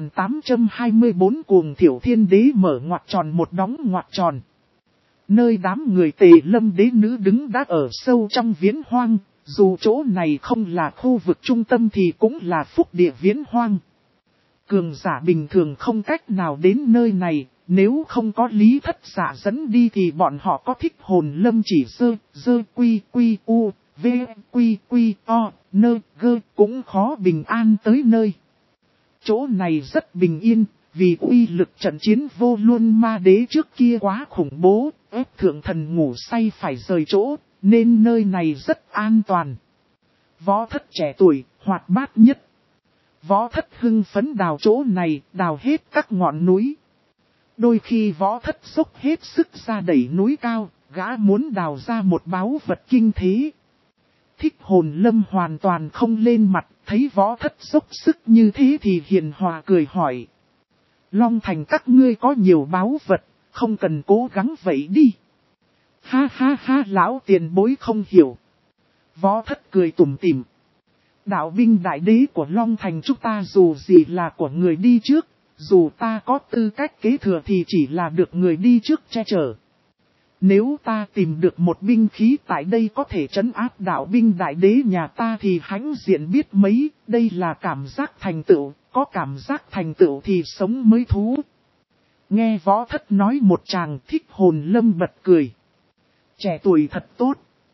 2824 cuồng thiểu thiên đế mở ngoặc tròn một đóng ngoặc tròn. Nơi đám người Tề Lâm đế nữ đứng đã ở sâu trong viễn hoang, dù chỗ này không là khu vực trung tâm thì cũng là phúc địa viễn hoang. Cường giả bình thường không cách nào đến nơi này, nếu không có Lý Thất Dạ dẫn đi thì bọn họ có Thích Hồn Lâm chỉ dơ quy quy u, v quy quy o, nơ gơ cũng khó bình an tới nơi. Chỗ này rất bình yên, vì uy lực trận chiến vô luân ma đế trước kia quá khủng bố, ép thượng thần ngủ say phải rời chỗ, nên nơi này rất an toàn. Võ Thất trẻ tuổi, hoạt bát nhất. Võ Thất hưng phấn đào chỗ này, đào hết các ngọn núi. Đôi khi Võ Thất dốc hết sức ra đẩy núi cao, gã muốn đào ra một báu vật kinh thế. Thích Hồn Lâm hoàn toàn không lên mặt, thấy Võ Thất dốc sức như thế thì hiền hòa cười hỏi. Long Thành các ngươi có nhiều báu vật, không cần cố gắng vậy đi. Ha ha ha, lão tiền bối không hiểu. Võ Thất cười tủm tỉm. Đạo binh đại đế của Long Thành chúng ta dù gì là của người đi trước, dù ta có tư cách kế thừa thì chỉ là được người đi trước che chở. Nếu ta tìm được một binh khí tại đây có thể trấn áp đạo binh đại đế nhà ta thì hãnh diện biết mấy, đây là cảm giác thành tựu, có cảm giác thành tựu thì sống mới thú. Nghe Võ Thất nói một tràng, Thích Hồn Lâm bật cười. Trẻ tuổi thật tốt.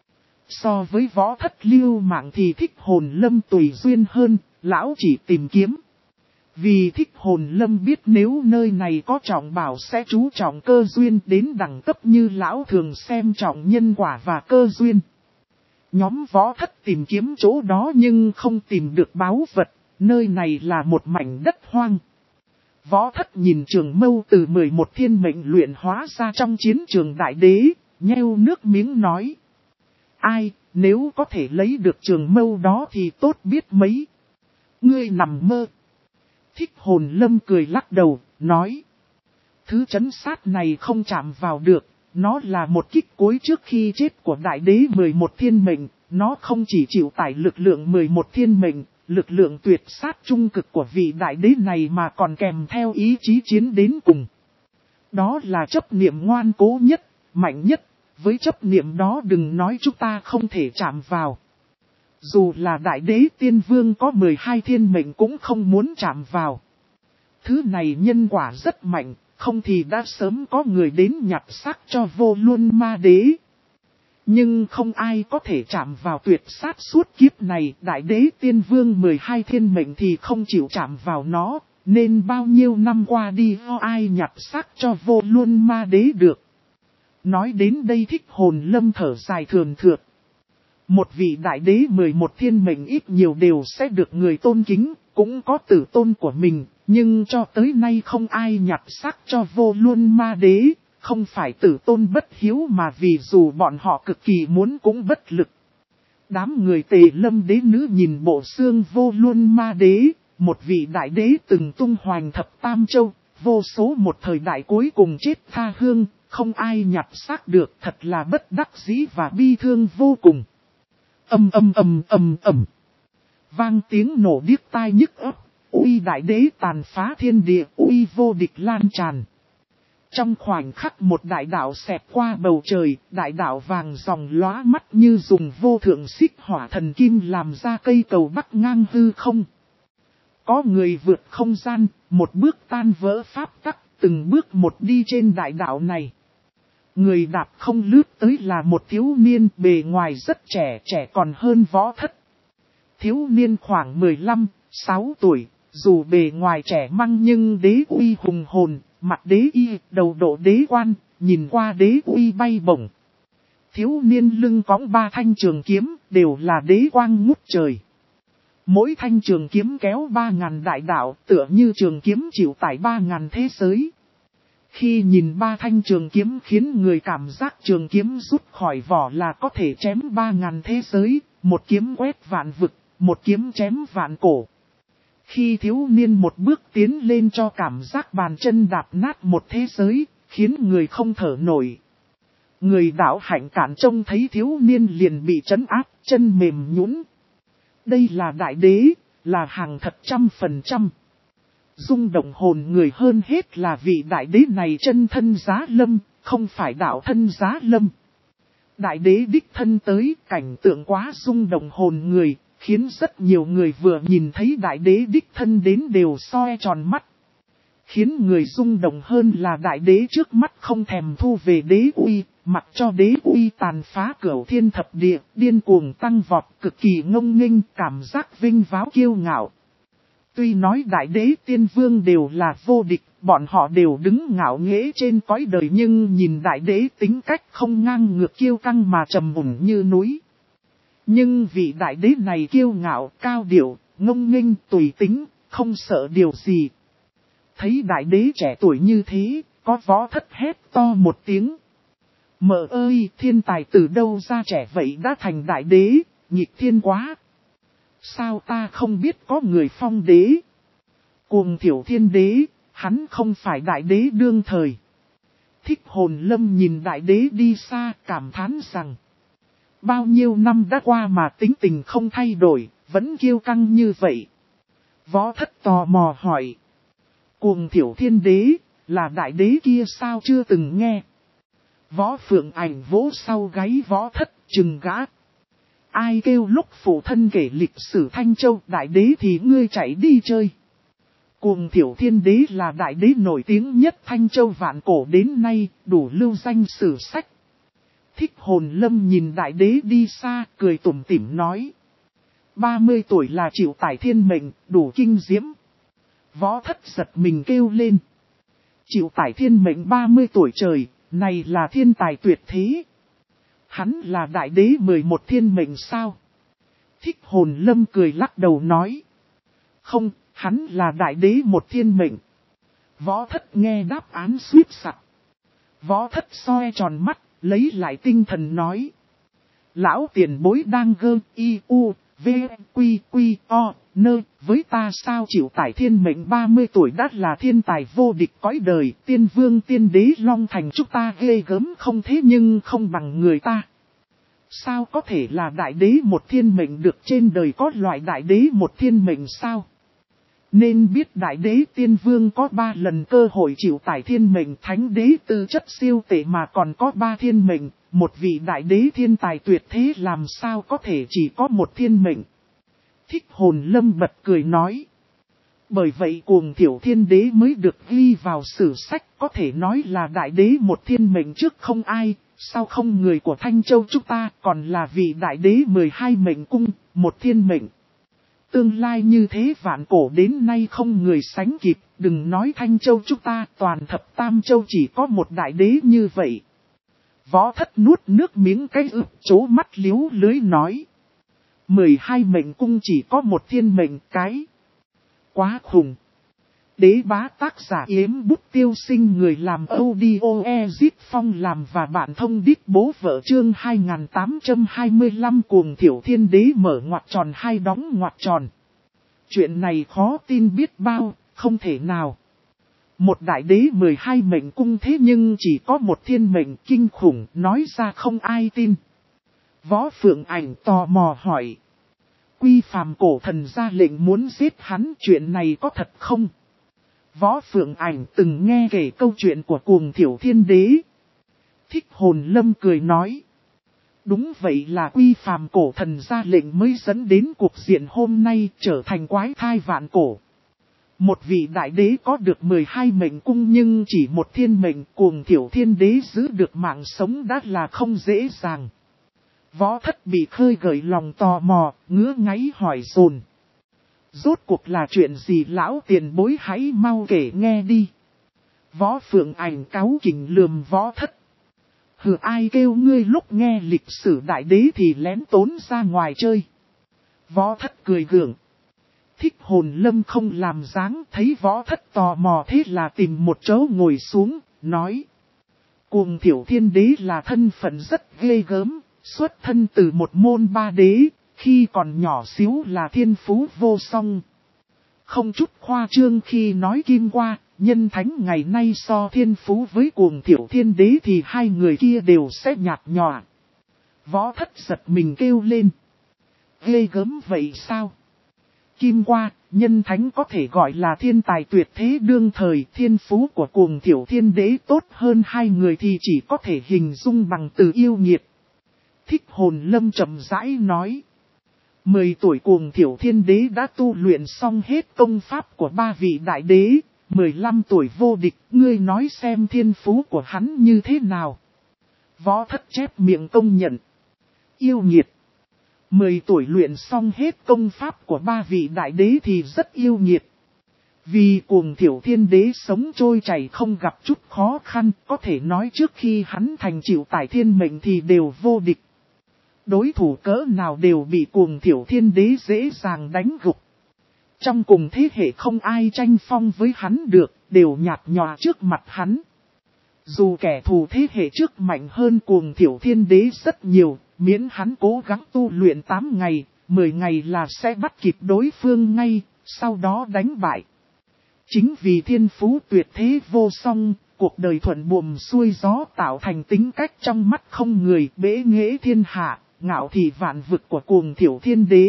So với Võ Thất lưu mạng thì Thích Hồn Lâm tùy duyên hơn, lão chỉ tìm kiếm. Vì Thích Hồn Lâm biết nếu nơi này có trọng bảo sẽ chú trọng cơ duyên, đến đẳng cấp như lão thường xem trọng nhân quả và cơ duyên. Nhóm Võ Thất tìm kiếm chỗ đó nhưng không tìm được báu vật, nơi này là một mảnh đất hoang. Võ Thất nhìn trường mâu từ 11 thiên mệnh luyện hóa ra trong chiến trường đại đế, nheo nước miếng nói. Ai, nếu có thể lấy được trường mâu đó thì tốt biết mấy. Ngươi nằm mơ. Thích Hồn Lâm cười lắc đầu, nói. Thứ trấn sát này không chạm vào được, nó là một kích cuối trước khi chết của đại đế 11 thiên mệnh, nó không chỉ chịu tải lực lượng 11 thiên mệnh, lực lượng tuyệt sát trung cực của vị đại đế này mà còn kèm theo ý chí chiến đến cùng. Đó là chấp niệm ngoan cố nhất, mạnh nhất, với chấp niệm đó đừng nói chúng ta không thể chạm vào. Dù là đại đế tiên vương có 12 thiên mệnh cũng không muốn chạm vào. Thứ này nhân quả rất mạnh, không thì đã sớm có người đến nhặt xác cho vô luân ma đế. Nhưng không ai có thể chạm vào tuyệt sát suốt kiếp này, đại đế tiên vương 12 thiên mệnh thì không chịu chạm vào nó, nên bao nhiêu năm qua đi ai nhặt xác cho vô luân ma đế được. Nói đến đây Thích Hồn Lâm thở dài thườn thượt. Một vị đại đế 11 thiên mệnh ít nhiều đều sẽ được người tôn kính, cũng có tử tôn của mình, nhưng cho tới nay không ai nhặt xác cho vô luân ma đế, không phải tử tôn bất hiếu mà vì dù bọn họ cực kỳ muốn cũng bất lực. Đám người Tề Lâm đế nữ nhìn bộ xương vô luân ma đế, một vị đại đế từng tung hoành thập tam châu, vô số một thời đại cuối cùng chết tha hương, không ai nhặt xác được, thật là bất đắc dĩ và bi thương vô cùng. Ầm. Vang tiếng nổ điếc tai nhức óc, uy đại đế tàn phá thiên địa, uy vô địch lan tràn. Trong khoảnh khắc một đại đạo xẹt qua bầu trời, đại đạo vàng ròng lóa mắt như dùng vô thượng xích hỏa thần kim làm ra cây cầu bắc ngang hư không. Có người vượt không gian, một bước tan vỡ pháp tắc, từng bước một đi trên đại đạo này. Người đạp không lướt tới là một thiếu niên bề ngoài rất trẻ, trẻ còn hơn Võ Thất. Thiếu niên khoảng 15, 6 tuổi, dù bề ngoài trẻ măng nhưng đế uy hùng hồn, mặt đế y, đầu độ đế quan, nhìn qua đế uy bay bổng. Thiếu niên lưng cõng 3 thanh trường kiếm, đều là đế quang ngút trời. Mỗi thanh trường kiếm kéo 3.000 đại đạo, tựa như trường kiếm chịu tải 3.000 thế giới. Khi nhìn 3 thanh trường kiếm khiến người cảm giác trường kiếm rút khỏi vỏ là có thể chém 3.000 thế giới, một kiếm quét vạn vực, một kiếm chém vạn cổ. Khi thiếu niên một bước tiến lên cho cảm giác bàn chân đạp nát một thế giới, khiến người không thở nổi. Người đạo hạnh cản trông thấy thiếu niên liền bị trấn áp, chân mềm nhũn. Đây là đại đế, là hàng thật 100%. Rung động hồn người hơn hết là vị đại đế này chân thân giá lâm, không phải đạo thân giá lâm. Đại đế đích thân tới, cảnh tượng quá rung động hồn người, khiến rất nhiều người vừa nhìn thấy đại đế đích thân đến đều soi tròn mắt. Khiến người rung động hơn là đại đế trước mắt không thèm thu về đế uy, mặc cho đế uy tàn phá cửu thiên thập địa, điên cuồng tăng vọt, cực kỳ ngông nghênh, cảm giác vinh váo kiêu ngạo. Tuy nói đại đế tiên vương đều là vô địch, bọn họ đều đứng ngạo nghễ trên cõi đời nhưng nhìn đại đế tính cách không ngang ngược kiêu căng mà trầm mùng như núi. Nhưng vị đại đế này kiêu ngạo, cao điệu, ngông nghênh, tùy tính, không sợ điều gì. Thấy đại đế trẻ tuổi như thế, có Võ Thất hét to một tiếng. Mợ ơi, thiên tài từ đâu ra trẻ vậy đã thành đại đế, nghịch thiên quá. Sao ta không biết có người phong đế? Cuồng Thiểu Thiên Đế, hắn không phải đại đế đương thời. Thích Hồn Lâm nhìn đại đế đi xa, cảm thán rằng. Bao nhiêu năm đã qua mà tính tình không thay đổi, vẫn kiêu căng như vậy. Võ Thất tò mò hỏi. Cuồng Thiểu Thiên Đế, là đại đế kia sao chưa từng nghe? Võ Phượng Ảnh vỗ sau gáy Võ Thất, trừng gã. Ai kêu lúc phụ thân kể lịch sử Thanh Châu đại đế thì ngươi chạy đi chơi. Cuồng Thiểu Thiên Đế là đại đế nổi tiếng nhất Thanh Châu vạn cổ đến nay, đủ lưu danh sử sách. Thích Hồn Lâm nhìn đại đế đi xa, cười tủm tỉm nói. 30 tuổi là chịu tải thiên mệnh, đủ kinh diễm. Võ Thất giật mình kêu lên. Chịu tải thiên mệnh 30 tuổi trời, này là thiên tài tuyệt thế. Hắn là đại đế 11 thiên mệnh sao? Thích Hồn Lâm cười lắc đầu nói. Không, hắn là đại đế 1 thiên mệnh. Võ Thất nghe đáp án suýt sặc. Võ Thất soi tròn mắt, lấy lại tinh thần nói. Lão tiền bối đang gơ y u, v, quy quy o, nơ, với ta sao chịu tải thiên mệnh 30 tuổi đã là thiên tài vô địch cõi đời, tiên vương tiên đế Long Thành chúng ta ghê gớm không thế nhưng không bằng người ta. Sao có thể là đại đế 1 thiên mệnh được, trên đời có loại đại đế 1 thiên mệnh sao? Nên biết đại đế tiên vương có 3 lần cơ hội chịu tải thiên mệnh, thánh đế tư chất siêu tệ mà còn có 3 thiên mệnh, một vị đại đế thiên tài tuyệt thế làm sao có thể chỉ có 1 thiên mệnh. Thích Hồn Lâm bật cười nói. Bởi vậy Cuồng Thiểu Thiên Đế mới được ghi vào sử sách, có thể nói là đại đế 1 thiên mệnh trước không ai, sao không người của Thanh Châu chúng ta còn là vị đại đế 12 mệnh cung, 1 thiên mệnh. Tương lai như thế vạn cổ đến nay không người sánh kịp, đừng nói Thanh Châu chúng ta, toàn thập Tam Châu chỉ có 1 đại đế như vậy. Võ Thất nuốt nước miếng cái chố mắt liếu lưới nói. 12 mệnh cung chỉ có 1 thiên mệnh cái. Quá khủng. Đế bá tác giả Yếm Bút Tiêu Sinh, người làm audio Ezit Phong làm và bạn thông đít bố vợ chương 2825 Cuồng Thiểu Thiên Đế mở ngoặc tròn 2 đóng ngoặc tròn. Chuyện này khó tin biết bao, không thể nào. Một đại đế 12 mệnh cung thế nhưng chỉ có 1 thiên mệnh, kinh khủng, nói ra không ai tin. Võ Phượng Ảnh tò mò hỏi. Quy Phàm cổ thần ra lệnh muốn giết hắn, chuyện này có thật không? Võ Phượng Ảnh từng nghe kể câu chuyện của Cuồng Thiểu Thiên Đế. Thích Hồn Lâm cười nói. Đúng vậy, là Quy Phàm cổ thần ra lệnh mới dẫn đến cuộc diện hôm nay trở thành quái thai vạn cổ. Một vị đại đế có được 12 mệnh cung nhưng chỉ một thiên mệnh, Cuồng Thiểu Thiên Đế giữ được mạng sống đã là không dễ dàng. Võ Thất bị khơi gợi lòng tò mò, ngứa ngáy hỏi dồn. Rốt cuộc là chuyện gì lão tiền bối hãy mau kể nghe đi. Võ Phượng Ảnh cáu kỉnh lườm Võ Thất. Hừ, ai kêu ngươi lúc nghe lịch sử đại đế thì lén tốn ra ngoài chơi. Võ Thất cười gượng. Thích Hồn Lâm không làm dáng, thấy Võ Thất tò mò thế là tìm một chỗ ngồi xuống, nói. Cuồng Thiểu Thiên Đế là thân phận rất ghê gớm, xuất thân từ một môn ba đế, khi còn nhỏ xíu là thiên phú vô song. Không chút khoa trương khi nói kim qua, nhân thánh ngày nay so thiên phú với Cuồng Thiểu Thiên Đế thì hai người kia đều sẽ nhạt nhòa. Võ Thất giật mình kêu lên. Ghê gớm vậy sao? Kim qua, nhân thánh có thể gọi là thiên tài tuyệt thế đương thời, thiên phú của Cuồng Thiểu Thiên Đế tốt hơn hai người thì chỉ có thể hình dung bằng từ yêu nghiệt. Thích Hồn Lâm chậm rãi nói. 10 tuổi Cuồng Thiểu Thiên Đế đã tu luyện xong hết công pháp của ba vị đại đế, 15 tuổi vô địch, ngươi nói xem thiên phú của hắn như thế nào. Võ Thất chép miệng công nhận. Yêu nghiệt. 10 tuổi luyện xong hết công pháp của ba vị đại đế thì rất yêu nghiệt. Vì Cuồng Thiểu Thiên Đế sống trôi chảy không gặp chút khó khăn, có thể nói trước khi hắn thành chịu tải thiên mệnh thì đều vô địch. Đối thủ cỡ nào đều bị Cuồng Thiểu Thiên Đế dễ dàng đánh gục. Trong cùng thế hệ không ai tranh phong với hắn được, đều nhạt nhòa trước mặt hắn. Dù kẻ thù thế hệ trước mạnh hơn Cuồng Thiểu Thiên Đế rất nhiều, miễn hắn cố gắng tu luyện 8 ngày, 10 ngày là sẽ bắt kịp đối phương ngay, sau đó đánh bại. Chính vì thiên phú tuyệt thế vô song, cuộc đời thuận buồm xuôi gió tạo thành tính cách trong mắt không người bế nghệ thiên hạ, ngạo thị vạn vực của Cuồng Thiểu Thiên Đế.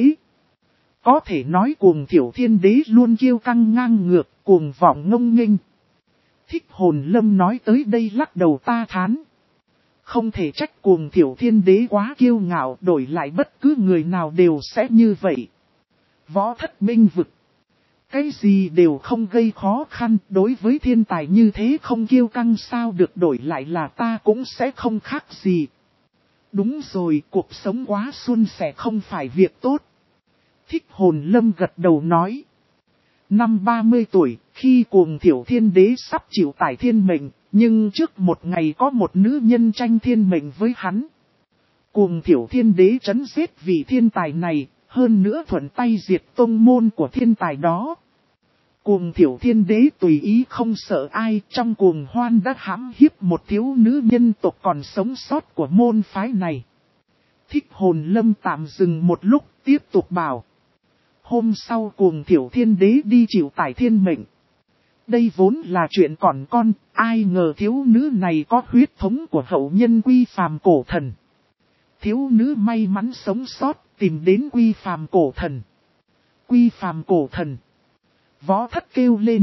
Có thể nói Cuồng Thiểu Thiên Đế luôn kiêu căng ngang ngược, cuồng vọng ngông nghênh. Thích Hồn Lâm nói tới đây lắc đầu ta thán. Không thể trách Cuồng Thiểu Thiên Đế quá kiêu ngạo, đổi lại bất cứ người nào đều sẽ như vậy. Võ Thất binh vực. Cái gì đều không gây khó khăn, đối với thiên tài như thế không kiêu căng sao được, đổi lại là ta cũng sẽ không khác gì. Đúng rồi, cuộc sống quá suôn sẻ không phải việc tốt. Thích Hồn Lâm gật đầu nói. Năm 30 tuổi, khi Cuồng Thiểu Thiên Đế sắp chịu tải thiên mệnh, nhưng trước một ngày có một nữ nhân tranh thiên mệnh với hắn. Cuồng Thiểu Thiên Đế trấn giết vị thiên tài này, hơn nữa thuận tay diệt tông môn của thiên tài đó. Cuồng Thiểu Thiên Đế tùy ý không sợ ai, trong cuồng hoan đã hãm hiếp một thiếu nữ nhân tộc còn sống sót của môn phái này. Thích Hồn Lâm tạm dừng một lúc, tiếp tục bảo. Hôm sau Cuồng Thiểu Thiên Đế đi chịu tải thiên mệnh. Đây vốn là chuyện còn con, ai ngờ thiếu nữ này có huyết thống của hậu nhân Quy Phàm Cổ Thần. Thiếu nữ may mắn sống sót, tìm đến Quy Phàm Cổ Thần. Quy Phàm Cổ Thần. Võ Thất kêu lên.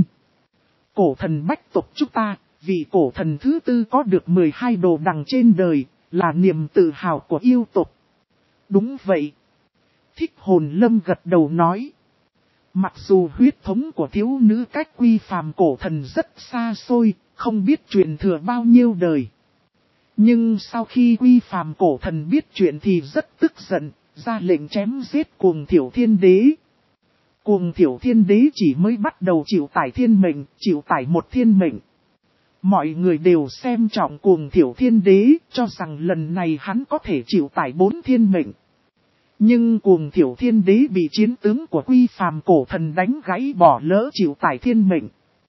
Cổ thần bách tộc chúng ta, vị cổ thần thứ tư có được 12 đồ đằng trên đời, là niềm tự hào của yêu tộc. Đúng vậy. Thích Hồn Lâm gật đầu nói. Mặc dù huyết thống của thiếu nữ cách Quy Phàm Cổ Thần rất xa xôi, không biết truyền thừa bao nhiêu đời. Nhưng sau khi Quy Phàm Cổ Thần biết chuyện thì rất tức giận, ra lệnh chém giết Cuồng Thiểu Thiên Đế. Cuồng Thiểu Thiên Đế chỉ mới bắt đầu chịu tải thiên mệnh, chịu tải một thiên mệnh. Mọi người đều xem trọng Cuồng Thiểu Thiên Đế, cho rằng lần này hắn có thể chịu tải 4 thiên mệnh. Nhưng Cuồng Thiểu Thiên Đế bị chiến tướng của Quy Phàm Cổ Thần đánh gãy bỏ lỡ chịu tải thiên mệnh.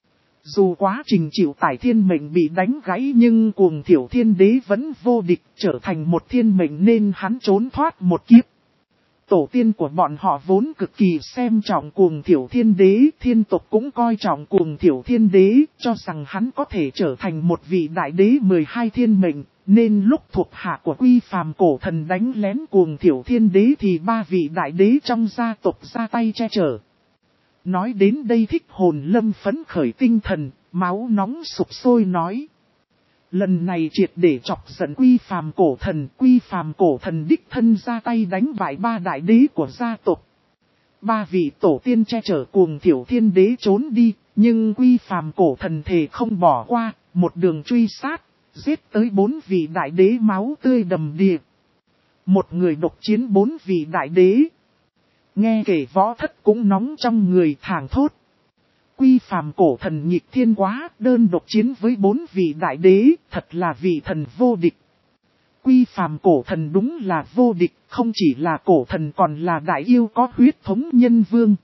Dù quá trình chịu tải thiên mệnh bị đánh gãy nhưng Cuồng Thiểu Thiên Đế vẫn vô địch, trở thành một thiên mệnh nên hắn trốn thoát một kiếp. Tổ tiên của bọn họ vốn cực kỳ xem trọng Cuồng Thiểu Thiên Đế, thiên tộc cũng coi trọng Cuồng Thiểu Thiên Đế, cho rằng hắn có thể trở thành một vị đại đế 12 thiên mệnh, nên lúc thuộc hạ của Quy Phàm Cổ Thần đánh lén Cuồng Thiểu Thiên Đế thì ba vị đại đế trong gia tộc ra tay che chở. Nói đến đây Thích Hồn Lâm phấn khởi tinh thần, máu nóng sục sôi nói. Lần này triệt để chọc giận Quy Phàm Cổ Thần đích thân ra tay đánh bại ba đại đế của gia tộc. ba vị tổ tiên che chở Cuồng Thiểu Thiên Đế trốn đi, nhưng Quy Phàm cổ thần thề không bỏ qua, một đường truy sát, giết tới 4 vị đại đế máu tươi đầm đìa. Một người độc chiến 4 vị đại đế. Nghe kể Võ Thất cũng nóng trong người thảng thốt. Quy Phàm cổ thần nghịch thiên quá, đơn độc chiến với 4 vị đại đế, thật là vị thần vô địch. Quy Phàm cổ thần đúng là vô địch, không chỉ là cổ thần còn là đại yêu có huyết thống nhân vương.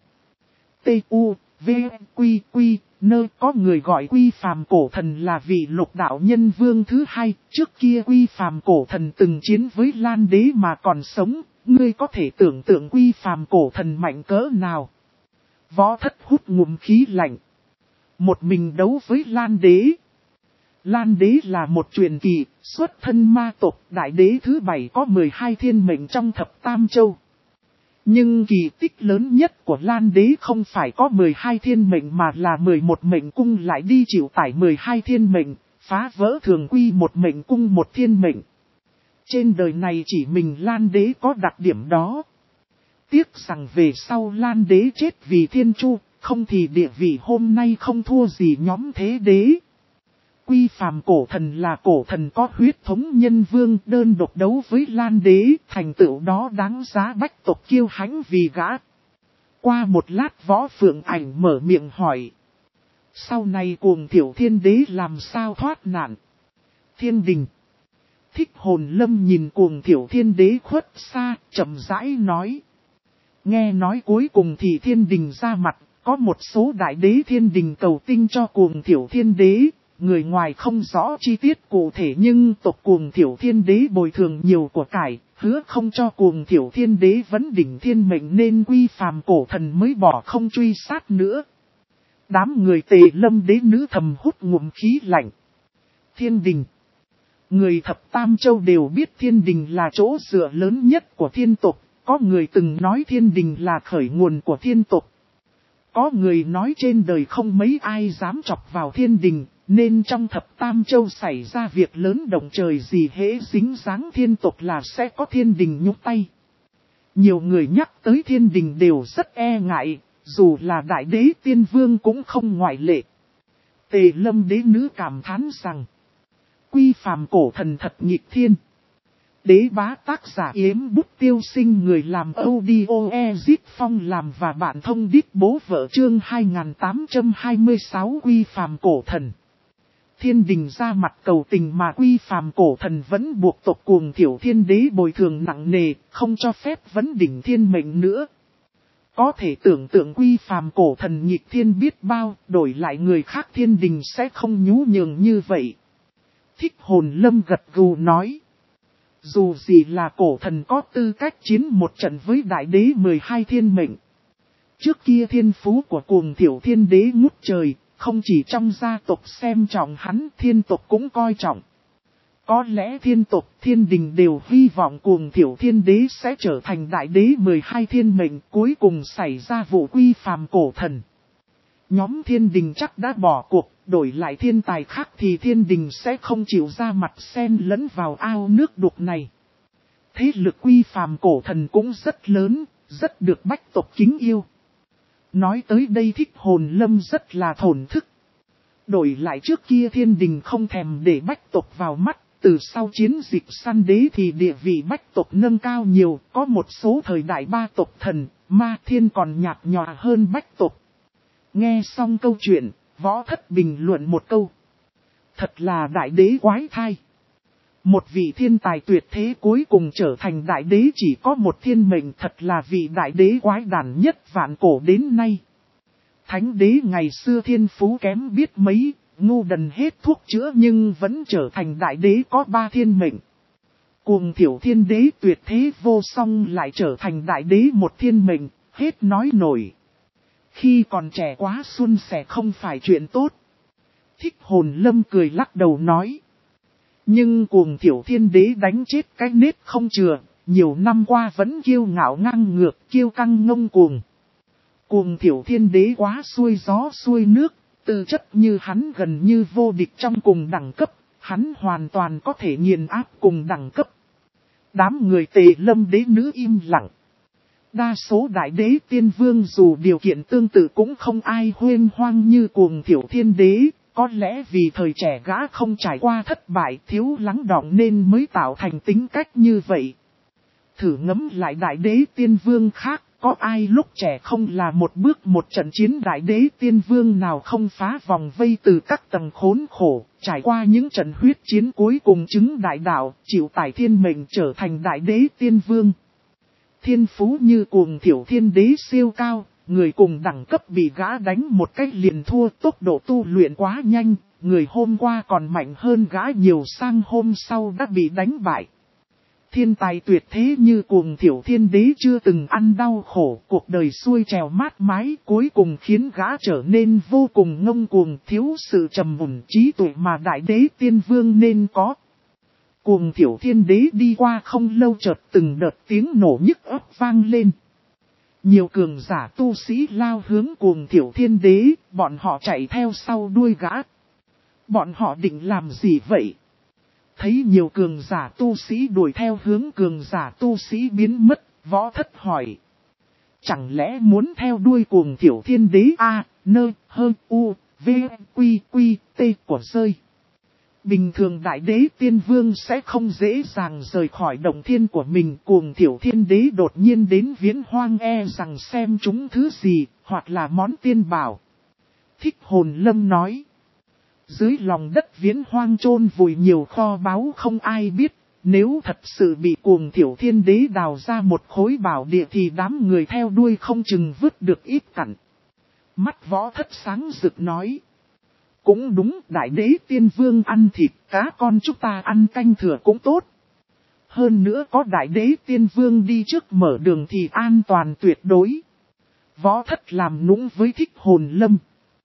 T.U. V. Quy. Quy. Nơ có người gọi Quy Phàm cổ thần là vị lục đạo nhân vương thứ hai, trước kia Quy Phàm cổ thần từng chiến với Lan đế mà còn sống, ngươi có thể tưởng tượng Quy Phàm cổ thần mạnh cỡ nào. Võ Thất hút ngụm khí lạnh. Một mình đấu với Lan đế. Lan đế là một truyền kỳ, xuất thân ma tộc, đại đế thứ 7 có 12 thiên mệnh trong thập tam châu. Nhưng kỳ tích lớn nhất của Lan đế không phải có 12 thiên mệnh mà là 11 mệnh cung lại đi chịu tải 12 thiên mệnh, phá vỡ thường quy một mệnh cung một thiên mệnh. Trên đời này chỉ mình Lan đế có đặc điểm đó. Tiếc rằng về sau Lan đế chết vì thiên chu, không thì địa vị hôm nay không thua gì nhóm thế đế. Quy Phàm cổ thần là cổ thần có huyết thống nhân vương đơn độc đấu với Lan đế, thành tựu đó đáng giá bách tộc kiêu hãnh vì gã. Qua một lát Võ Phượng Ảnh mở miệng hỏi. Sau này Cuồng Thiểu Thiên Đế làm sao thoát nạn? Thiên đình. Thích Hồn Lâm nhìn Cuồng Thiểu Thiên Đế khuất xa, chậm rãi nói. Nghe nói cuối cùng thì thiên đình ra mặt, có một số đại đế thiên đình cầu tinh cho Cuồng Thiểu Thiên Đế. Người ngoài không rõ chi tiết cụ thể nhưng tộc Cuồng Thiểu Thiên Đế bồi thường nhiều của cải, hứa không cho Cuồng Thiểu Thiên Đế vấn đỉnh thiên mệnh nên Quy Phàm cổ thần mới bỏ không truy sát nữa. Đám người Tề Lâm đế nữ thầm hút ngụm khí lạnh. Thiên đình. Người thập tam châu đều biết thiên đình là chỗ dựa lớn nhất của thiên tộc, có người từng nói thiên đình là khởi nguồn của thiên tộc. Có người nói trên đời không mấy ai dám chọc vào thiên đình. Nên trong thập tam châu xảy ra việc lớn động trời gì hễ dính dáng thiên tộc là sẽ có thiên đình nhúc tay. Nhiều người nhắc tới thiên đình đều rất e ngại, dù là đại đế tiên vương cũng không ngoại lệ. Tề Lâm đế nữ cảm thán rằng, Quy Phàm cổ thần thật nghịch thiên. Đế bá tác giả Yếm Bút Tiêu Sinh người làm audio Ezit Phong làm và bạn thông đích bố vợ chương 2826 Quy Phàm cổ thần. Thiên đình ra mặt cầu tình mà Quy Phàm cổ thần vẫn buộc tộc Cuồng Thiểu Thiên Đế bồi thường nặng nề, không cho phép vấn đỉnh thiên mệnh nữa. Có thể tưởng tượng Quy Phàm cổ thần nghịch thiên biết bao, đổi lại người khác thiên đình sẽ không nhú nhường như vậy. Thích Hồn Lâm gật gù nói. Dù gì là cổ thần có tư cách chiến một trận với đại đế 12 thiên mệnh. Trước kia thiên phú của Cuồng Thiểu Thiên Đế ngút trời. Không chỉ trong gia tộc xem trọng hắn, thiên tộc cũng coi trọng. Có lẽ thiên tộc, thiên đình đều hy vọng Cuồng Thiểu Thiên Đế sẽ trở thành đại đế 12 thiên mệnh, cuối cùng xảy ra vụ Quy Phàm cổ thần. Nhóm thiên đình chắc đã bỏ cuộc, đổi lại thiên tài khác thì thiên đình sẽ không chịu ra mặt xen lẫn vào ao nước đục này. Thế lực Quy Phàm cổ thần cũng rất lớn, rất được bách tộc kính yêu. Nói tới đây Thích Hồn Lâm rất là thổn thức. Đổi lại trước kia thiên đình không thèm để bách tộc vào mắt, từ sau chiến dịch săn đế thì địa vị bách tộc nâng cao nhiều, có một số thời đại ba tộc thần, ma thiên còn nhạt nhòa hơn bách tộc. Nghe xong câu chuyện, Võ Thất bình luận một câu. Thật là đại đế quái thai. Một vị thiên tài tuyệt thế cuối cùng trở thành đại đế chỉ có một thiên mệnh, thật là vị đại đế quái đản nhất vạn cổ đến nay. Thánh đế ngày xưa thiên phú kém biết mấy, ngu đần hết thuốc chữa nhưng vẫn trở thành đại đế có 3 thiên mệnh. Cuồng Thiểu Thiên Đế tuyệt thế vô song lại trở thành đại đế một thiên mệnh, hết nói nổi. Khi còn trẻ quá suôn sẻ không phải chuyện tốt. Thích Hồn Lâm cười lắc đầu nói. Nhưng Cuồng Thiểu Thiên Đế đánh chết cái nết không chừa, nhiều năm qua vẫn kiêu ngạo ngang ngược, kiêu căng ngông cuồng. Cuồng Thiểu Thiên Đế quá xuôi gió xuôi nước, tư chất như hắn gần như vô địch trong cùng đẳng cấp, hắn hoàn toàn có thể nghiền áp cùng đẳng cấp. Đám người Tề Lâm đế nữ im lặng. Đa số đại đế tiên vương dù điều kiện tương tự cũng không ai huênh hoang như Cuồng Thiểu Thiên Đế, có lẽ vì thời trẻ gã không trải qua thất bại thiếu lắng đọng nên mới tạo thành tính cách như vậy. Thử ngẫm lại đại đế tiên vương khác, có ai lúc trẻ không là một bước một trận chiến đại đế tiên vương nào không phá vòng vây từ các tầng khốn khổ, trải qua những trận huyết chiến cuối cùng chứng đại đạo, chịu tải thiên mệnh trở thành đại đế tiên vương. Thiên phú như Cuồng Thiểu Thiên Đế siêu cao, người cùng đẳng cấp bị gã đánh một cách liền thua, tốc độ tu luyện quá nhanh, người hôm qua còn mạnh hơn gã nhiều sang hôm sau đã bị đánh bại. Thiên tài tuyệt thế như Cuồng Thiểu Thiên Đế chưa từng ăn đau khổ, cuộc đời xuôi trèo mát mái cuối cùng khiến gã trở nên vô cùng ngông cuồng, thiếu sự trầm mùn trí tuệ mà đại đế tiên vương nên có. Cuồng Thiểu Thiên Đế đi qua không lâu chợt từng đợt tiếng nổ nhức óc vang lên. Nhiều cường giả tu sĩ lao hướng Cuồng Thiểu Thiên Đế, bọn họ chạy theo sau đuôi gã. Bọn họ định làm gì vậy? Thấy nhiều cường giả tu sĩ đuổi theo hướng cường giả tu sĩ biến mất, Võ Thất hỏi. Chẳng lẽ muốn theo đuôi Cuồng Thiểu Thiên Đế A, nơ, hơ, u, v, quy, quy, t của rơi? Bình thường đại đế tiên vương sẽ không dễ dàng rời khỏi động thiên của mình. Cuồng Thiểu Thiên Đế đột nhiên đến Viễn Hoang e rằng xem chúng thứ gì, hoặc là món tiên bảo. Thích Hồn Lâm nói. Dưới lòng đất Viễn Hoang chôn vùi nhiều kho báu không ai biết. Nếu thật sự bị Cuồng Thiểu Thiên Đế đào ra một khối bảo địa thì đám người theo đuôi không chừng vứt được ít cặn. Mắt Võ Thất sáng rực nói. Cũng đúng, đại đế tiên vương ăn thịt, cá con chúng ta ăn canh thừa cũng tốt. Hơn nữa có đại đế tiên vương đi trước mở đường thì an toàn tuyệt đối. Võ Thất làm nũng với Thích Hồn Lâm.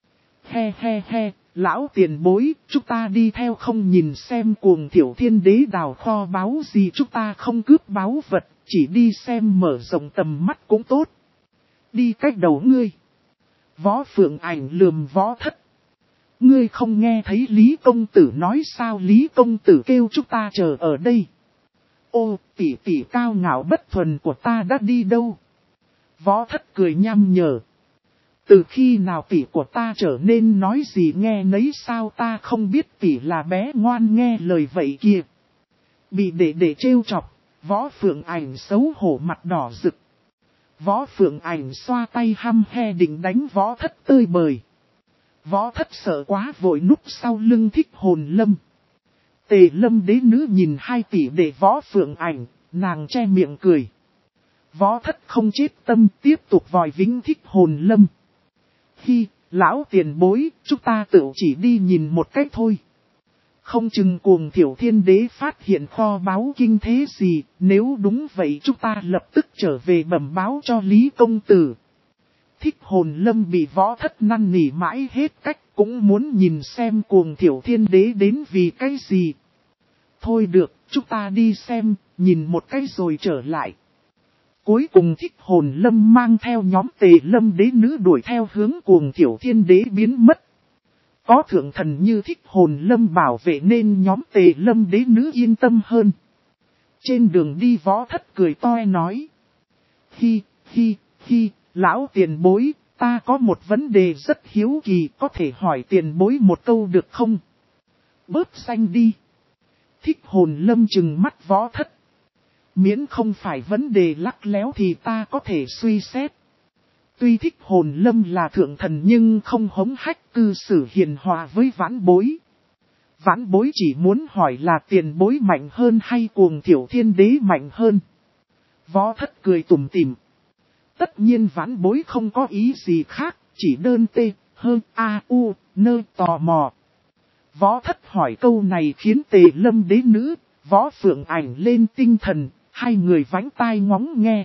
He he he, lão tiền bối, chúng ta đi theo không nhìn xem Cuồng Thiểu Thiên Đế đào kho báu gì, chúng ta không cướp báu vật, chỉ đi xem mở rộng tầm mắt cũng tốt. Đi cách đầu ngươi. Võ Phượng Ảnh lườm Võ Thất. Ngươi không nghe thấy Lý Công Tử nói sao? Lý Công Tử kêu chúng ta chờ ở đây. Ô, tỷ tỷ cao ngạo bất thuần của ta đã đi đâu? Võ Thất cười nham nhở. Từ khi nào tỷ của ta trở nên nói gì nghe nấy sao? Ta không biết tỷ là bé ngoan nghe lời vậy kìa. Bị để trêu chọc, Võ Phượng Ảnh xấu hổ mặt đỏ rực. Võ Phượng Ảnh xoa tay hăm he định đánh Võ Thất tơi bời. Võ Thất sợ quá vội núp sau lưng Thích Hồn Lâm. Tề Lâm đế nữ nhìn hai tỷ đệ Võ Phượng Ảnh, nàng che miệng cười. Võ Thất không chết tâm tiếp tục vòi vĩnh Thích Hồn Lâm. Hi, lão tiền bối, chúng ta tự chỉ đi nhìn một cách thôi. Không chừng Cuồng Thiểu Thiên Đế phát hiện kho báu kinh thế gì, nếu đúng vậy chúng ta lập tức trở về bẩm báo cho Lý Công Tử. Thích Hồn Lâm bị Võ Thất năn nỉ mãi hết cách, cũng muốn nhìn xem Cuồng Thiểu Thiên Đế đến vì cái gì. Thôi được, chúng ta đi xem, nhìn một cái rồi trở lại. Cuối cùng Thích Hồn Lâm mang theo nhóm Tề Lâm đế nữ đuổi theo hướng Cuồng Thiểu Thiên Đế biến mất. Có thượng thần như Thích Hồn Lâm bảo vệ nên nhóm Tề Lâm đế nữ yên tâm hơn. Trên đường đi Võ Thất cười toe nói. Hi, hi, hi, lão tiền bối, ta có một vấn đề rất hiếu kỳ, có thể hỏi tiền bối một câu được không? Bớt xanh đi. Thích Hồn Lâm trừng mắt Võ Thất. Miễn không phải vấn đề lắc léo thì ta có thể suy xét. Tuy Thích Hồn Lâm là thượng thần nhưng không hống hách, cư xử hiền hòa với vãn bối. Vãn bối chỉ muốn hỏi là tiền bối mạnh hơn hay Cuồng Thiểu Thiên Đế mạnh hơn. Võ Thất cười tủm tỉm. Tất nhiên vãn bối không có ý gì khác, chỉ đơn tê, hơn a u, nơ tò mò. Võ Thất hỏi câu này khiến Tề Lâm đế nữ, Võ Phượng Ảnh lên tinh thần, hai người vánh tai ngóng nghe.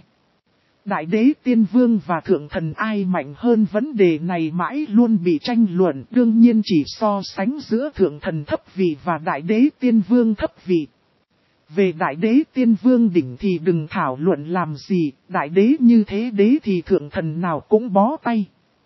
Đại đế tiên vương và thượng thần ai mạnh hơn vấn đề này mãi luôn bị tranh luận, đương nhiên chỉ so sánh giữa thượng thần thấp vị và đại đế tiên vương thấp vị. Về đại đế tiên vương đỉnh thì đừng thảo luận làm gì, đại đế như thế đế thì thượng thần nào cũng bó tay.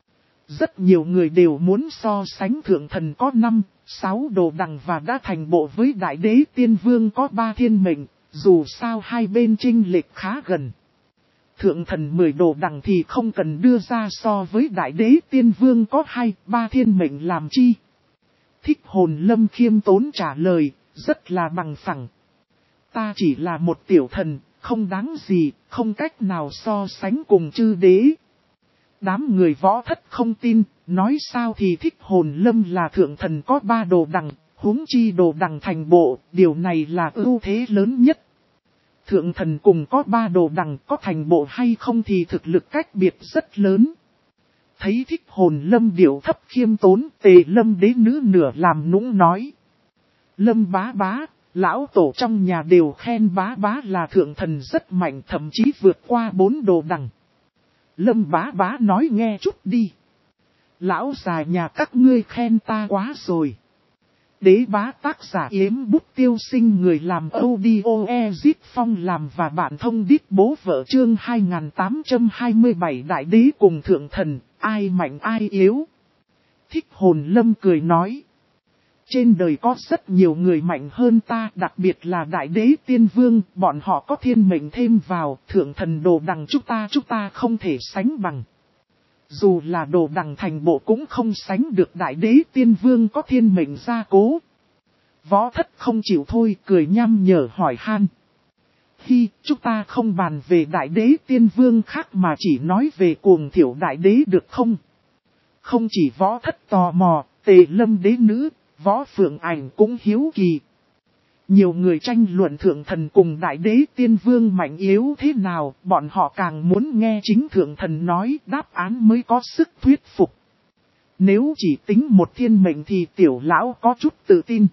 Rất nhiều người đều muốn so sánh thượng thần có 5, 6 đồ đằng và đã thành bộ với đại đế tiên vương có 3 thiên mệnh, dù sao hai bên chênh lệch khá gần. Thượng thần 10 đồ đằng thì không cần đưa ra, so với đại đế tiên vương có 2-3 thiên mệnh làm chi. Thích Hồn Lâm khiêm tốn trả lời, rất là bằng phẳng. Ta chỉ là một tiểu thần, không đáng gì, không cách nào so sánh cùng chư đế. Đám người võ thất không tin, nói sao thì Thích Hồn Lâm là thượng thần có 3 đồ đằng, huống chi đồ đằng thành bộ, điều này là ưu thế lớn nhất. Thượng thần cùng có 3 đồ đằng, có thành bộ hay không thì thực lực cách biệt rất lớn. Thấy Thích Hồn Lâm điệu thấp khiêm tốn, Tề Lâm đế nữ nửa làm nũng nói. Lâm bá bá, lão tổ trong nhà đều khen bá bá là thượng thần rất mạnh, thậm chí vượt qua 4 đồ đằng. Lâm bá bá nói nghe chút đi. Lão già nhà các ngươi khen ta quá rồi. Đế bá tác giả Yếm Bút Tiêu Sinh, người làm audio Ezit Phong làm và bạn thông đít bố vợ, chương 2827 đại đế cùng thượng thần, ai mạnh ai yếu. Thích Hồn Lâm cười nói. Trên đời có rất nhiều người mạnh hơn ta, đặc biệt là đại đế tiên vương, bọn họ có thiên mệnh thêm vào, thượng thần đồ đằng chúng ta không thể sánh bằng. Dù là đồ đằng thành bộ cũng không sánh được đại đế tiên vương có thiên mệnh gia cố. Võ thất không chịu thôi, cười nham nhở hỏi han. Hi, chúng ta không bàn về đại đế tiên vương khác mà chỉ nói về Cuồng Thiểu đại đế được không? Không chỉ võ thất tò mò, Tề Lâm đế nữ, Võ Phượng Ảnh cũng hiếu kỳ. Nhiều người tranh luận thượng thần cùng đại đế tiên vương mạnh yếu thế nào, bọn họ càng muốn nghe chính thượng thần nói, đáp án mới có sức thuyết phục. Nếu chỉ tính một thiên mệnh thì tiểu lão có chút tự tin.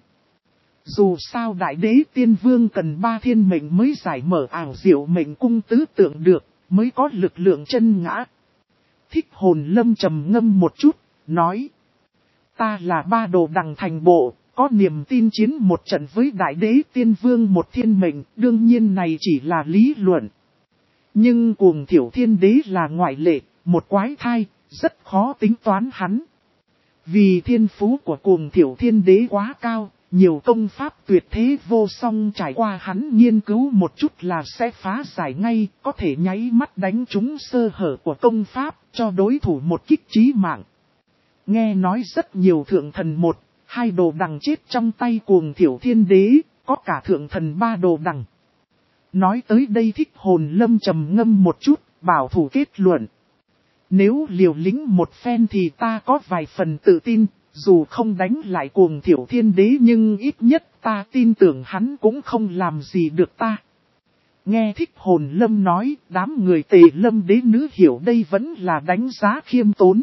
Dù sao đại đế tiên vương cần 3 thiên mệnh mới giải mở ảo diệu mệnh cung tứ tượng được, mới có lực lượng chân ngã. Thích Hồn Lâm trầm ngâm một chút, nói. Ta là 3 đồ đằng thành bộ, có niềm tin chiến một trận với đại đế tiên vương một thiên mệnh, đương nhiên này chỉ là lý luận. Nhưng Cuồng Thiểu thiên đế là ngoại lệ, một quái thai, rất khó tính toán hắn. Vì thiên phú của Cuồng Thiểu thiên đế quá cao, nhiều công pháp tuyệt thế vô song trải qua hắn nghiên cứu một chút là sẽ phá giải ngay, có thể nháy mắt đánh trúng sơ hở của công pháp, cho đối thủ một kích chí mạng. Nghe nói rất nhiều thượng thần 1-2 đồ đằng chết trong tay Cuồng Thiểu thiên đế, có cả thượng thần 3 đồ đằng. Nói tới đây Thích Hồn Lâm trầm ngâm một chút, bảo thủ kết luận. Nếu liều lĩnh một phen thì ta có vài phần tự tin, dù không đánh lại Cuồng Thiểu thiên đế nhưng ít nhất ta tin tưởng hắn cũng không làm gì được ta. Nghe Thích Hồn Lâm nói, đám người Tề Lâm đế nữ hiểu đây vẫn là đánh giá khiêm tốn.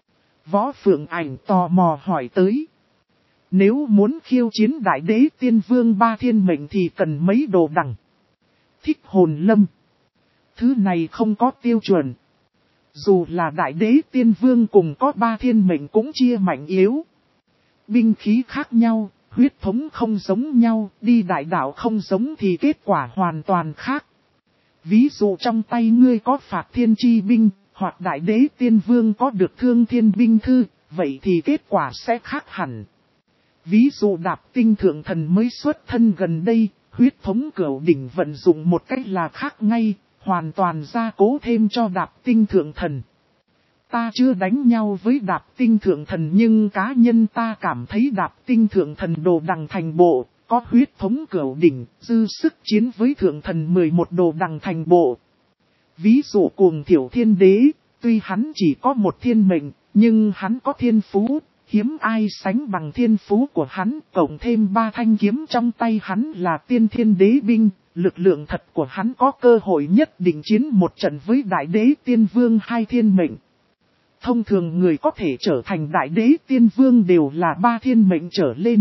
Võ Phượng Ảnh tò mò hỏi tới. Nếu muốn khiêu chiến đại đế tiên vương 3 thiên mệnh thì cần mấy đồ đằng? Thích Hồn Lâm. Thứ này không có tiêu chuẩn. Dù là đại đế tiên vương cùng có 3 thiên mệnh cũng chia mạnh yếu. Binh khí khác nhau, huyết thống không giống nhau, đi đại đạo không giống thì kết quả hoàn toàn khác. Ví dụ trong tay ngươi có Phạt Thiên Chi binh, hoặc đại đế tiên vương có được Thương Thiên binh thư, vậy thì kết quả sẽ khác hẳn. Ví dụ Đạp Tinh thượng thần mới xuất thân gần đây, huyết thống Cửu đỉnh vận dụng một cách là khác ngay, hoàn toàn gia cố thêm cho Đạp Tinh thượng thần. Ta chưa đánh nhau với Đạp Tinh thượng thần nhưng cá nhân ta cảm thấy Đạp Tinh thượng thần đồ đằng thành bộ, có huyết thống Cửu đỉnh, dư sức chiến với thượng thần 11 đồ đằng thành bộ. Ví dụ Cuồng Thiểu thiên đế, tuy hắn chỉ có một thiên mệnh, nhưng hắn có thiên phú, hiếm ai sánh bằng thiên phú của hắn, cộng thêm 3 thanh kiếm trong tay hắn là Tiên Thiên đế binh, lực lượng thật của hắn có cơ hội nhất định chiến một trận với đại đế tiên vương 2 thiên mệnh. Thông thường người có thể trở thành đại đế tiên vương đều là 3 thiên mệnh trở lên.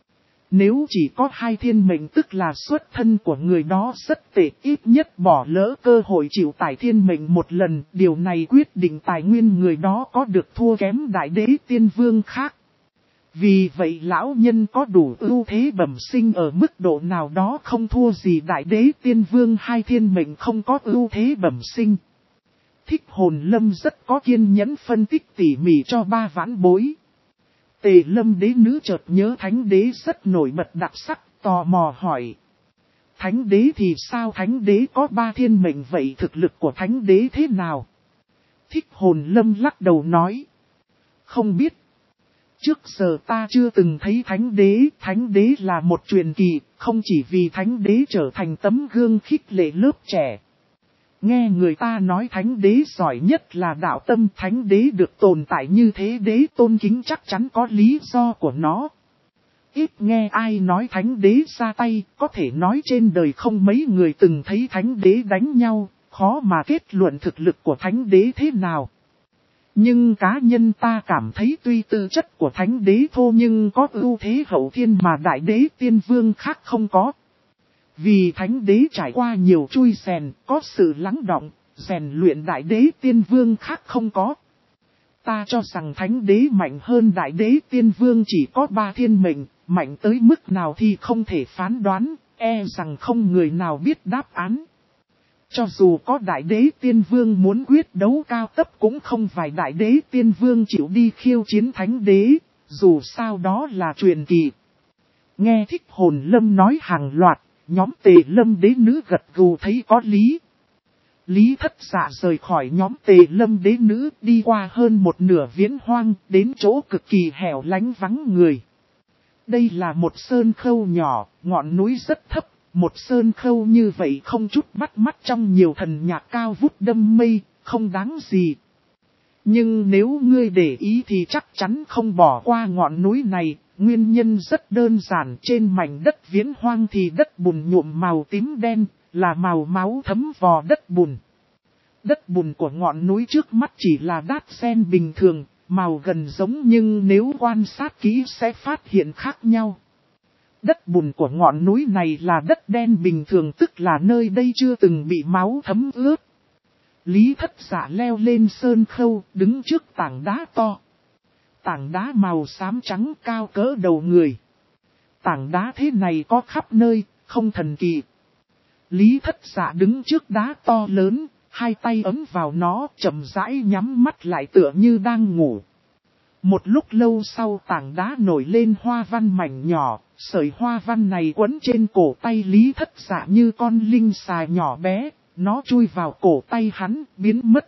Nếu chỉ có 2 thiên mệnh tức là xuất thân của người đó rất tệ, ít nhất bỏ lỡ cơ hội chịu tải thiên mệnh một lần, điều này quyết định tài nguyên người đó có được thua kém đại đế tiên vương khác. Vì vậy lão nhân có đủ ưu thế bẩm sinh ở mức độ nào đó không thua gì đại đế tiên vương 2 thiên mệnh không có ưu thế bẩm sinh. Thích Hồn Lâm rất có kiên nhẫn phân tích tỉ mỉ cho 3 vãn bối. Tề Lâm đế nữ chợt nhớ Thánh đế rất nổi bật đặc sắc, tò mò hỏi. thánh đế thì sao, thánh đế có 3 thiên mệnh vậy thực lực của thánh đế thế nào? Thích Hồn Lâm lắc đầu nói. Không biết. Trước giờ ta chưa từng thấy thánh đế là một truyền kỳ, không chỉ vì thánh đế trở thành tấm gương khích lệ lớp trẻ. Nghe người ta nói thánh đế giỏi nhất là đạo tâm, thánh đế được tồn tại như thế đế tôn kính chắc chắn có lý do của nó. Ít nghe ai nói thánh đế ra tay, có thể nói trên đời không mấy người từng thấy thánh đế đánh nhau, khó mà kết luận thực lực của thánh đế thế nào. Nhưng cá nhân ta cảm thấy tuy tư chất của thánh đế thô nhưng có ưu thế hậu thiên mà đại đế tiên vương khác không có. Vì thánh đế trải qua nhiều chui rèn, có sự lắng đọng, rèn luyện đại đế tiên vương khác không có. Ta cho rằng thánh đế mạnh hơn đại đế tiên vương chỉ có 3 thiên mệnh, mạnh tới mức nào thì không thể phán đoán, e rằng không người nào biết đáp án. Cho dù có đại đế tiên vương muốn quyết đấu cao cấp cũng không vài đại đế tiên vương chịu đi khiêu chiến thánh đế, dù sao đó là truyền kỳ. Nghe Thích Hồn Lâm nói hàng loạt, nhóm Tề Lâm đế nữ gật gù thấy có lý. Lý Thất Dạ rời khỏi nhóm Tề Lâm đế nữ đi qua hơn một nửa viễn hoang đến chỗ cực kỳ hẻo lánh vắng người. Đây là một sơn khâu nhỏ, ngọn núi rất thấp. Một sơn khâu như vậy không chút bắt mắt trong nhiều thần nhạc cao vút đâm mây, không đáng gì. Nhưng nếu ngươi để ý thì chắc chắn không bỏ qua ngọn núi này, nguyên nhân rất đơn giản, trên mảnh đất viễn hoang thì đất bùn nhuộm màu tím đen, là màu máu thấm vò đất bùn. Đất bùn của ngọn núi trước mắt chỉ là đát sen bình thường, màu gần giống nhưng nếu quan sát kỹ sẽ phát hiện khác nhau. Đất bùn của ngọn núi này là đất đen bình thường, tức là nơi đây chưa từng bị máu thấm ướt. Lý Thất Dạ leo lên sơn khâu, đứng trước tảng đá to. Tảng đá màu xám trắng cao cỡ đầu người. Tảng đá thế này có khắp nơi, không thần kỳ. Lý Thất Dạ đứng trước đá to lớn, hai tay ấm vào nó, chậm rãi nhắm mắt lại tựa như đang ngủ. Một lúc lâu sau tảng đá nổi lên hoa văn mảnh nhỏ, sợi hoa văn này quấn trên cổ tay Lý Thất Dạ như con linh xà nhỏ bé, nó chui vào cổ tay hắn, biến mất.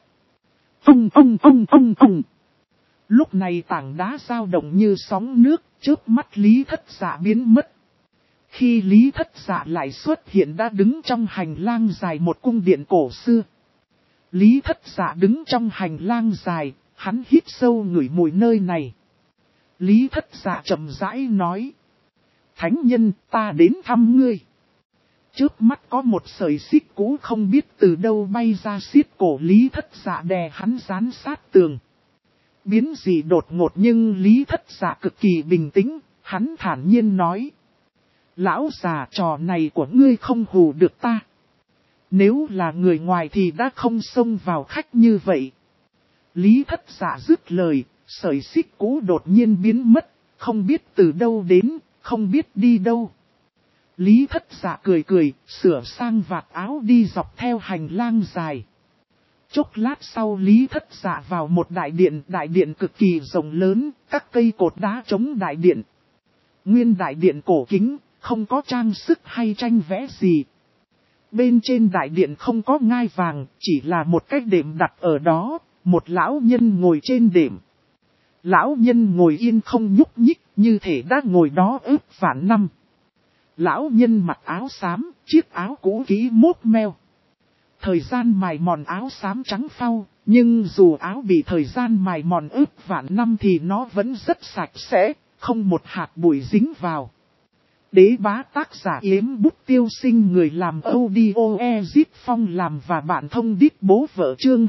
Ông. Lúc này tảng đá dao động như sóng nước, chớp mắt Lý Thất Dạ biến mất. Khi Lý Thất Dạ lại xuất hiện đã đứng trong hành lang dài một cung điện cổ xưa. Lý Thất Dạ đứng trong hành lang dài. Hắn hít sâu ngửi mùi nơi này. Lý Thất Dạ chậm rãi nói. Thánh nhân, ta đến thăm ngươi. Trước mắt có một sợi xích cũ không biết từ đâu bay ra xiết cổ Lý Thất Dạ đè hắn dán sát tường. Biến gì đột ngột nhưng Lý Thất Dạ cực kỳ bình tĩnh, hắn thản nhiên nói. Lão già, trò này của ngươi không hù được ta. Nếu là người ngoài thì đã không xông vào khách như vậy. Lý Thất Dạ dứt lời, sợi xích cũ đột nhiên biến mất, không biết từ đâu đến, không biết đi đâu. Lý Thất Dạ cười, sửa sang vạt áo đi dọc theo hành lang dài. Chốc lát sau Lý Thất Dạ vào một đại điện cực kỳ rộng lớn, các cây cột đá chống đại điện. Nguyên đại điện cổ kính, không có trang sức hay tranh vẽ gì. Bên trên đại điện không có ngai vàng, chỉ là một cái đệm đặt ở đó. Một lão nhân ngồi trên đệm. Lão nhân ngồi yên không nhúc nhích, như thể đã ngồi đó ước vạn năm. Lão nhân mặc áo xám, chiếc áo cũ kỹ mốt meo. Thời gian mài mòn áo xám trắng phau, nhưng dù áo bị thời gian mài mòn ước vạn năm thì nó vẫn rất sạch sẽ, không một hạt bụi dính vào. Đế bá tác giả Yếm Bút Tiêu Sinh, người làm audio Ezip Phong làm và bạn thông đít bố vợ chương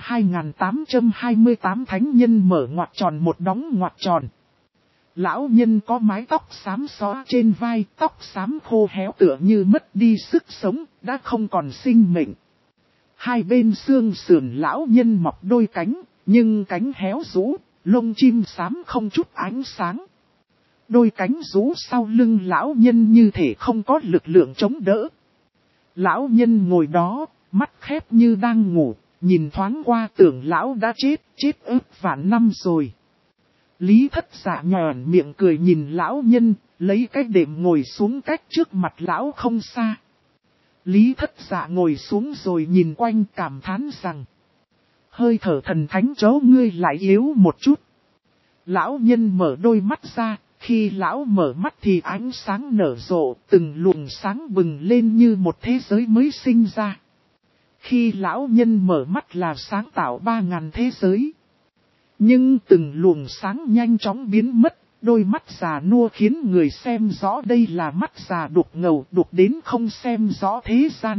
2828 thánh nhân mở ngoặc tròn một đóng ngoặc tròn. Lão nhân có mái tóc xám xóa trên vai, tóc xám khô héo tựa như mất đi sức sống, đã không còn sinh mệnh. Hai bên xương sườn lão nhân mọc đôi cánh, nhưng cánh héo rũ, lông chim xám không chút ánh sáng. Đôi cánh rũ sau lưng lão nhân như thể không có lực lượng chống đỡ. Lão nhân ngồi đó, mắt khép như đang ngủ, nhìn thoáng qua tưởng lão đã chết ước vạn năm rồi. Lý Thất Dạ nhòn miệng cười nhìn lão nhân, lấy cái đệm ngồi xuống cách trước mặt lão không xa. Lý Thất Dạ ngồi xuống rồi nhìn quanh cảm thán rằng. Hơi thở thần thánh chó ngươi lại yếu một chút. Lão nhân mở đôi mắt ra, khi lão mở mắt thì ánh sáng nở rộ, từng luồng sáng bừng lên như một thế giới mới sinh ra. Khi lão nhân mở mắt là sáng tạo 3.000 thế giới. Nhưng từng luồng sáng nhanh chóng biến mất, đôi mắt già nua khiến người xem rõ đây là mắt già đục ngầu, đục đến không xem rõ thế gian.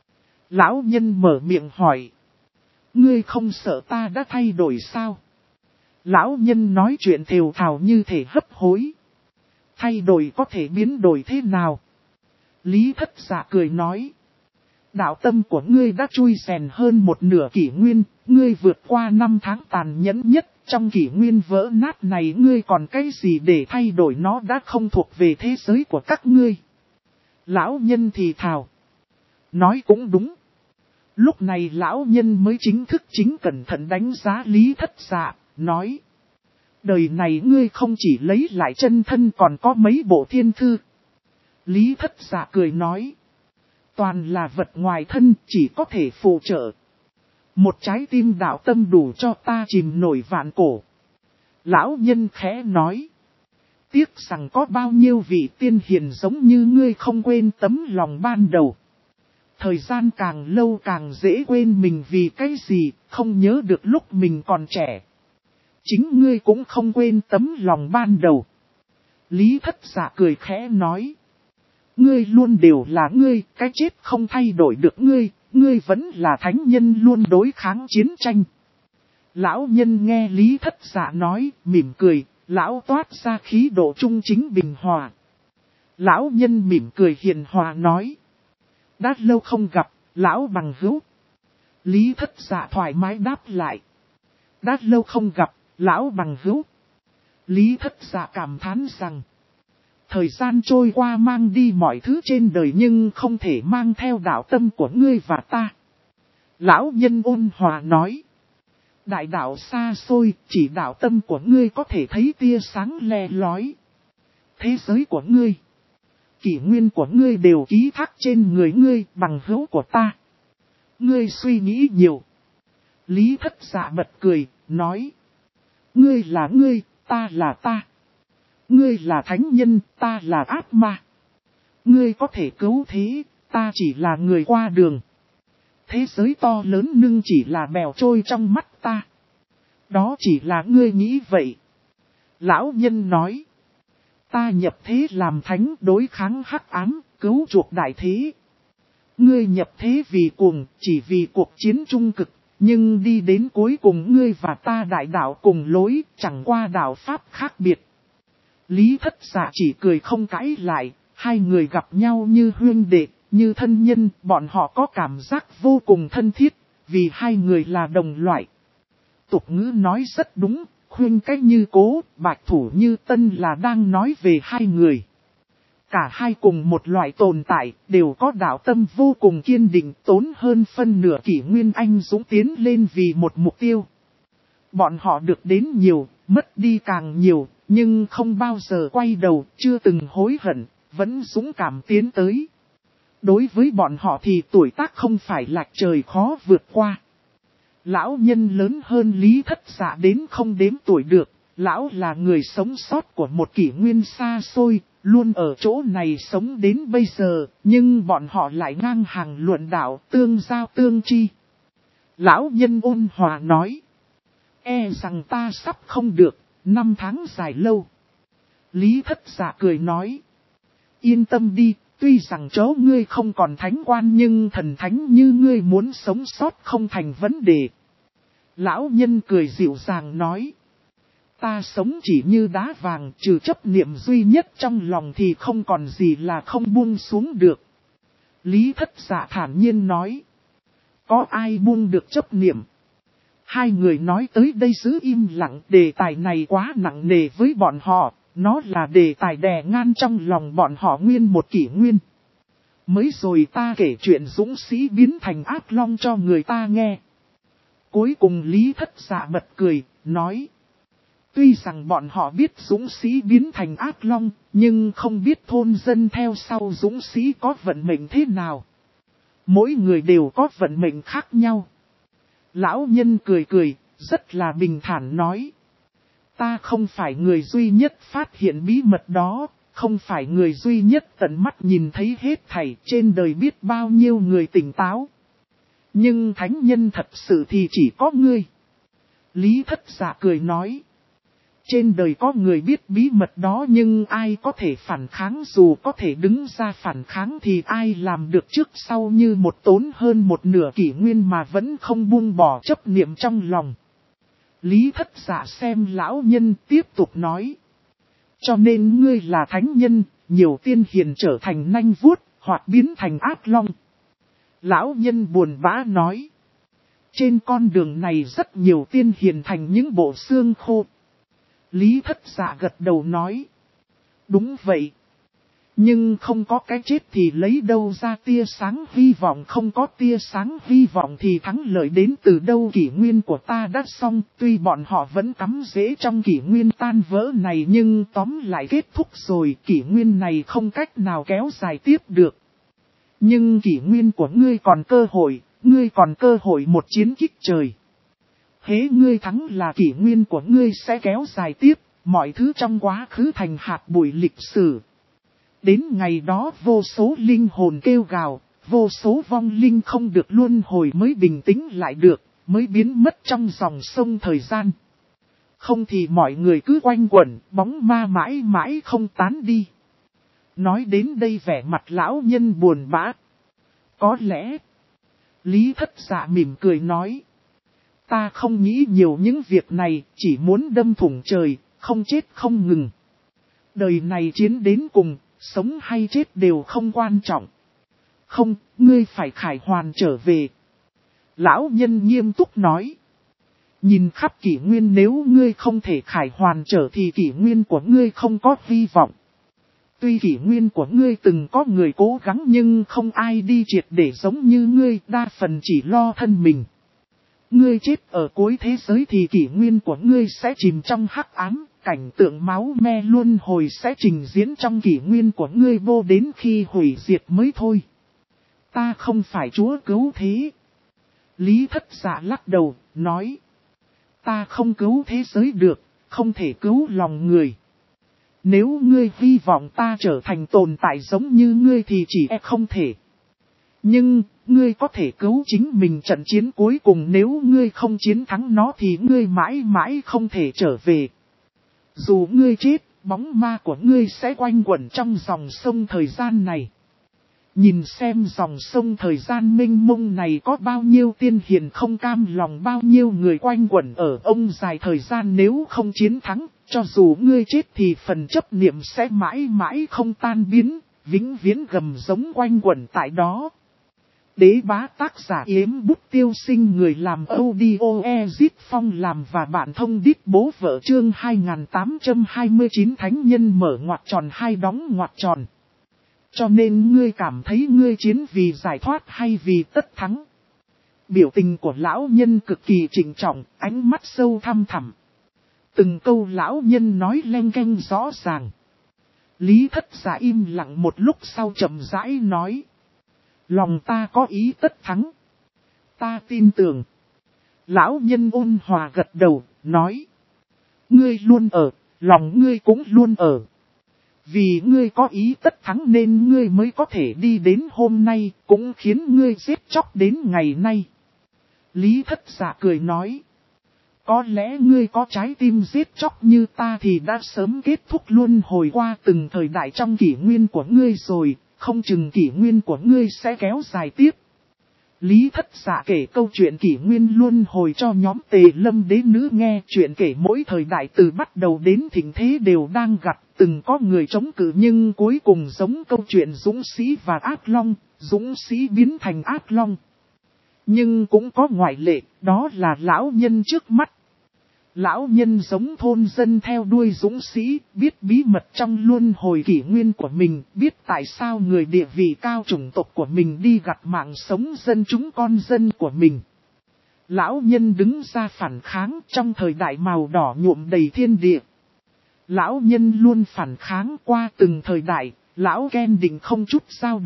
Lão nhân mở miệng hỏi. Ngươi không sợ ta đã thay đổi sao? Lão nhân nói chuyện thều thào như thể hấp hối. Thay đổi có thể biến đổi thế nào? Lý Thất Dạ cười nói. Đạo tâm của ngươi đã chui rèn hơn một nửa kỷ nguyên, ngươi vượt qua 5 tháng tàn nhẫn nhất, trong kỷ nguyên vỡ nát này ngươi còn cái gì để thay đổi, nó đã không thuộc về thế giới của các ngươi. Lão nhân thì thào. Nói cũng đúng. Lúc này lão nhân mới chính thức cẩn thận đánh giá Lý Thất Dạ, nói. Đời này ngươi không chỉ lấy lại chân thân còn có mấy bộ thiên thư. Lý Thất Dạ cười nói. Toàn là vật ngoài thân chỉ có thể phụ trợ. Một trái tim đạo tâm đủ cho ta chìm nổi vạn cổ. Lão nhân khẽ nói. Tiếc rằng có bao nhiêu vị tiên hiền giống như ngươi không quên tấm lòng ban đầu. Thời gian càng lâu càng dễ quên mình vì cái gì, không nhớ được lúc mình còn trẻ. Chính ngươi cũng không quên tấm lòng ban đầu. Lý Thất Dạ cười khẽ nói. Ngươi luôn đều là ngươi, cái chết không thay đổi được ngươi, ngươi vẫn là thánh nhân luôn đối kháng chiến tranh. Lão nhân nghe Lý Thất Dạ nói, mỉm cười, lão toát ra khí độ trung chính bình hòa. Lão nhân mỉm cười hiền hòa nói. Đã lâu không gặp, lão bằng hữu. Lý Thất Dạ thoải mái đáp lại. Đã lâu không gặp, lão bằng hữu. Lý Thất Dạ cảm thán rằng. Thời gian trôi qua mang đi mọi thứ trên đời nhưng không thể mang theo đạo tâm của ngươi và ta. Lão nhân ôn hòa nói. Đại đạo xa xôi, chỉ đạo tâm của ngươi có thể thấy tia sáng le lói. Thế giới của ngươi, kỷ nguyên của ngươi đều ký thác trên người ngươi bằng hữu của ta. Ngươi suy nghĩ nhiều. Lý Thất Dạ bật cười, nói. Ngươi là ngươi, ta là ta. Ngươi là thánh nhân, ta là ác ma. Ngươi có thể cứu thế, ta chỉ là người qua đường. Thế giới to lớn nhưng chỉ là bèo trôi trong mắt ta. Đó chỉ là ngươi nghĩ vậy. Lão nhân nói. Ta nhập thế làm thánh đối kháng hắc ám, cứu chuộc đại thế. Ngươi nhập thế vì cuồng, chỉ vì cuộc chiến trung cực. Nhưng đi đến cuối cùng ngươi và ta đại đạo cùng lối, chẳng qua đạo pháp khác biệt. Lý Thất Dạ chỉ cười không cãi lại, hai người gặp nhau như huynh đệ, như thân nhân, bọn họ có cảm giác vô cùng thân thiết, vì hai người là đồng loại. Tục ngữ nói rất đúng, khuyên cách như cố, bạch thủ như tân là đang nói về hai người. Cả hai cùng một loại tồn tại, đều có đạo tâm vô cùng kiên định, tốn hơn phân nửa kỷ nguyên anh dũng tiến lên vì một mục tiêu. Bọn họ được đến nhiều, mất đi càng nhiều, nhưng không bao giờ quay đầu, chưa từng hối hận, vẫn dũng cảm tiến tới. Đối với bọn họ thì tuổi tác không phải lệch trời khó vượt qua. Lão nhân lớn hơn Lý Thất Dạ đến không đếm tuổi được, lão là người sống sót của một kỷ nguyên xa xôi, luôn ở chỗ này sống đến bây giờ, nhưng bọn họ lại ngang hàng luận đạo tương giao tương chi. Lão nhân ôn hòa nói, e rằng ta sắp không được, 5 tháng dài lâu. Lý Thất Dạ cười nói, yên tâm đi, tuy rằng chỗ ngươi không còn thánh quan nhưng thần thánh như ngươi muốn sống sót không thành vấn đề. Lão nhân cười dịu dàng nói, ta sống chỉ như đá vàng, trừ chấp niệm duy nhất trong lòng thì không còn gì là không buông xuống được. Lý Thất Dạ thản nhiên nói, có ai buông được chấp niệm? Hai người nói tới đây giữ im lặng, đề tài này quá nặng nề với bọn họ, nó là đề tài đè ngang trong lòng bọn họ nguyên một kỷ nguyên. Mới rồi ta kể chuyện dũng sĩ biến thành ác long cho người ta nghe. Cuối cùng Lý Thất Dạ bật cười, nói, tuy rằng bọn họ biết dũng sĩ biến thành ác long, nhưng không biết thôn dân theo sau dũng sĩ có vận mệnh thế nào. Mỗi người đều có vận mệnh khác nhau. Lão nhân cười cười, rất là bình thản nói. Ta không phải người duy nhất phát hiện bí mật đó, không phải người duy nhất tận mắt nhìn thấy hết thảy, trên đời biết bao nhiêu người tỉnh táo. Nhưng thánh nhân thật sự thì chỉ có ngươi. Lý Thất Dạ cười nói. Trên đời có người biết bí mật đó nhưng ai có thể phản kháng, dù có thể đứng ra phản kháng thì ai làm được trước sau như một tốn hơn một nửa kỷ nguyên mà vẫn không buông bỏ chấp niệm trong lòng. Lý Thất Dạ xem lão nhân tiếp tục nói. Cho nên ngươi là thánh nhân, nhiều tiên hiền trở thành nanh vuốt, hoặc biến thành ác long. Lão nhân buồn bã nói. Trên con đường này rất nhiều tiên hiền thành những bộ xương khô. Lý Thất Dạ gật đầu nói. Đúng vậy. Nhưng không có cái chết thì lấy đâu ra tia sáng hy vọng, không có tia sáng hy vọng thì thắng lợi đến từ đâu. Kỷ nguyên của ta đã xong, tuy bọn họ vẫn cắm rễ trong kỷ nguyên tan vỡ này nhưng tóm lại kết thúc rồi, kỷ nguyên này không cách nào kéo dài tiếp được. Nhưng kỷ nguyên của ngươi còn cơ hội, ngươi còn cơ hội một chiến kích trời. Hễ ngươi thắng là kỷ nguyên của ngươi sẽ kéo dài tiếp, mọi thứ trong quá khứ thành hạt bụi lịch sử. Đến ngày đó vô số linh hồn kêu gào, vô số vong linh không được luân hồi mới bình tĩnh lại được, mới biến mất trong dòng sông thời gian. Không thì mọi người cứ quanh quẩn, bóng ma mãi mãi không tán đi. Nói đến đây vẻ mặt lão nhân buồn bã. Có lẽ, Lý Thất Dạ mỉm cười nói. Ta không nghĩ nhiều những việc này, chỉ muốn đâm thủng trời, không chết không ngừng. Đời này chiến đến cùng, sống hay chết đều không quan trọng. Không, ngươi phải khải hoàn trở về. Lão nhân nghiêm túc nói. Nhìn khắp kỷ nguyên, nếu ngươi không thể khải hoàn trở thì kỷ nguyên của ngươi không có hy vọng. Tuy kỷ nguyên của ngươi từng có người cố gắng nhưng không ai đi triệt để giống như ngươi, đa phần chỉ lo thân mình. Ngươi chết ở cuối thế giới thì kỷ nguyên của ngươi sẽ chìm trong hắc ám, cảnh tượng máu me luân hồi sẽ trình diễn trong kỷ nguyên của ngươi vô đến khi hủy diệt mới thôi. Ta không phải chúa cứu thế. Lý Thất Dạ lắc đầu, nói. Ta không cứu thế giới được, không thể cứu lòng người. Nếu ngươi hy vọng ta trở thành tồn tại giống như ngươi thì chỉ không thể. Nhưng, ngươi có thể cứu chính mình trận chiến cuối cùng, nếu ngươi không chiến thắng nó thì ngươi mãi mãi không thể trở về. Dù ngươi chết, bóng ma của ngươi sẽ quanh quẩn trong dòng sông thời gian này. Nhìn xem dòng sông thời gian mênh mông này có bao nhiêu tiên hiền không cam lòng, bao nhiêu người quanh quẩn ở ông dài thời gian, nếu không chiến thắng, cho dù ngươi chết thì phần chấp niệm sẽ mãi mãi không tan biến, vĩnh viễn gầm giống quanh quẩn tại đó. Đế bá tác giả Yếm Bút Tiêu Sinh, người làm audio Ezit Phong làm và bạn thông đít bố vợ, chương 2829 thánh nhân mở ngoặc tròn hai đóng ngoặc tròn. Cho nên ngươi cảm thấy ngươi chiến vì giải thoát hay vì tất thắng? Biểu tình của lão nhân cực kỳ trịnh trọng, ánh mắt sâu thăm thẳm. Từng câu lão nhân nói leng keng rõ ràng. Lý Thất Dạ im lặng một lúc sau chậm rãi nói. Lòng ta có ý tất thắng. Ta tin tưởng. Lão nhân ôn hòa gật đầu, nói. Ngươi luôn ở, lòng ngươi cũng luôn ở. Vì ngươi có ý tất thắng nên ngươi mới có thể đi đến hôm nay, cũng khiến ngươi giết chóc đến ngày nay. Lý Thất Dạ cười nói. Có lẽ ngươi có trái tim giết chóc như ta thì đã sớm kết thúc luân hồi qua từng thời đại trong kỷ nguyên của ngươi rồi, không chừng kỷ nguyên của ngươi sẽ kéo dài tiếp. Lý Thất Dạ kể câu chuyện kỷ nguyên luân hồi cho nhóm Tề Lâm đế nữ nghe, chuyện kể mỗi thời đại từ bắt đầu đến thịnh thế đều đang gặp, từng có người chống cự nhưng cuối cùng giống câu chuyện dũng sĩ và ác long, dũng sĩ biến thành ác long. Nhưng cũng có ngoại lệ, đó là lão nhân trước mắt. Lão nhân giống thôn dân theo đuôi dũng sĩ, biết bí mật trong luân hồi kỷ nguyên của mình, biết tại sao người địa vị cao chủng tộc của mình đi gặt mạng sống dân chúng con dân của mình. Lão nhân đứng ra phản kháng trong thời đại màu đỏ nhuộm đầy thiên địa. Lão nhân luôn phản kháng qua từng thời đại, lão kiên định không chút dao động,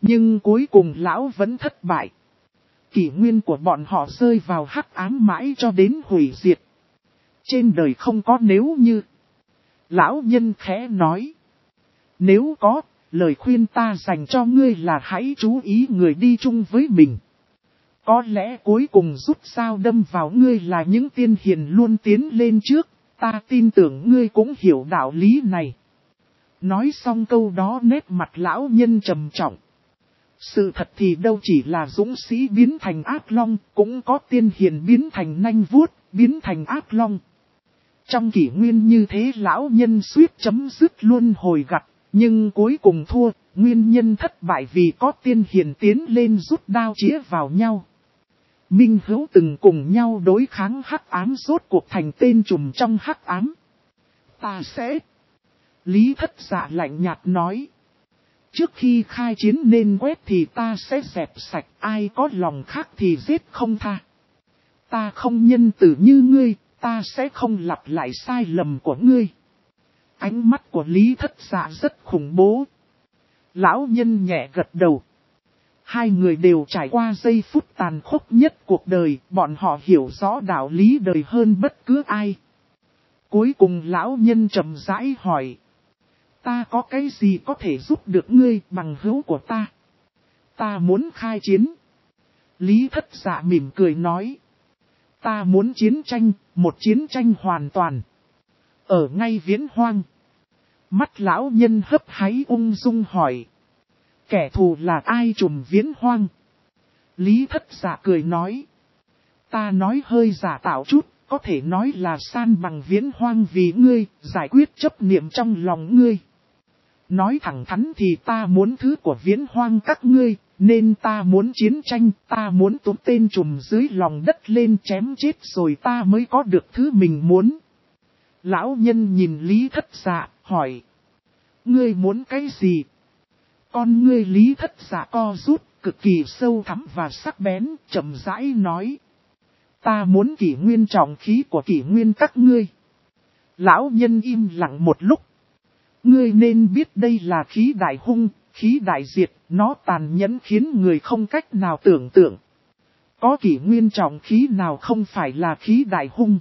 Nhưng cuối cùng lão vẫn thất bại. Kỷ nguyên của bọn họ rơi vào hắc ám mãi cho đến hủy diệt. Trên đời không có nếu như. Lão nhân khẽ nói. Nếu có, lời khuyên ta dành cho ngươi là hãy chú ý người đi chung với mình. Có lẽ cuối cùng rút dao đâm vào ngươi là những tiên hiền luôn tiến lên trước, ta tin tưởng ngươi cũng hiểu đạo lý này. Nói xong câu đó nét mặt lão nhân trầm trọng. Sự thật thì đâu chỉ là dũng sĩ biến thành ác long, cũng có tiên hiền biến thành nanh vuốt, biến thành ác long. Trong kỷ nguyên như thế lão nhân suýt chấm dứt luân hồi gặt, nhưng cuối cùng thua, nguyên nhân thất bại vì có tiên hiền tiến lên rút đao chĩa vào nhau. Minh hữu từng cùng nhau đối kháng hắc ám rốt cuộc thành tên trùm trong hắc ám. Ta sẽ... Lý Thất Dạ lạnh nhạt nói. Trước khi khai chiến nên quét thì ta sẽ dẹp sạch, ai có lòng khác thì giết không tha. Ta không nhân tử như ngươi, ta sẽ không lặp lại sai lầm của ngươi. Ánh mắt của Lý Thất Dạ rất khủng bố. Lão nhân nhẹ gật đầu. Hai người đều trải qua giây phút tàn khốc nhất cuộc đời, bọn họ hiểu rõ đạo lý đời hơn bất cứ ai. Cuối cùng lão nhân trầm rãi hỏi. Ta có cái gì có thể giúp được ngươi bằng hữu của ta? Ta muốn khai chiến. Lý Thất Dạ mỉm cười nói. Ta muốn chiến tranh, một chiến tranh hoàn toàn. Ở ngay Viễn Hoang. Mắt lão nhân hấp háy ung dung hỏi. Kẻ thù là ai trùm Viễn Hoang? Lý Thất Dạ cười nói. Ta nói hơi giả tạo chút, có thể nói là san bằng Viễn Hoang vì ngươi, giải quyết chấp niệm trong lòng ngươi. Nói thẳng thắn thì ta muốn thứ của Viễn Hoang các ngươi, nên ta muốn chiến tranh, ta muốn túm tên trùm dưới lòng đất lên chém chết rồi ta mới có được thứ mình muốn. Lão nhân nhìn Lý Thất Dạ, hỏi. Ngươi muốn cái gì? Con ngươi Lý Thất Dạ co rút, cực kỳ sâu thẳm và sắc bén, chậm rãi nói. Ta muốn kỷ nguyên trọng khí của kỷ nguyên các ngươi. Lão nhân im lặng một lúc. Ngươi nên biết đây là khí đại hung, khí đại diệt, nó tàn nhẫn khiến người không cách nào tưởng tượng. Có kỷ nguyên trọng khí nào không phải là khí đại hung?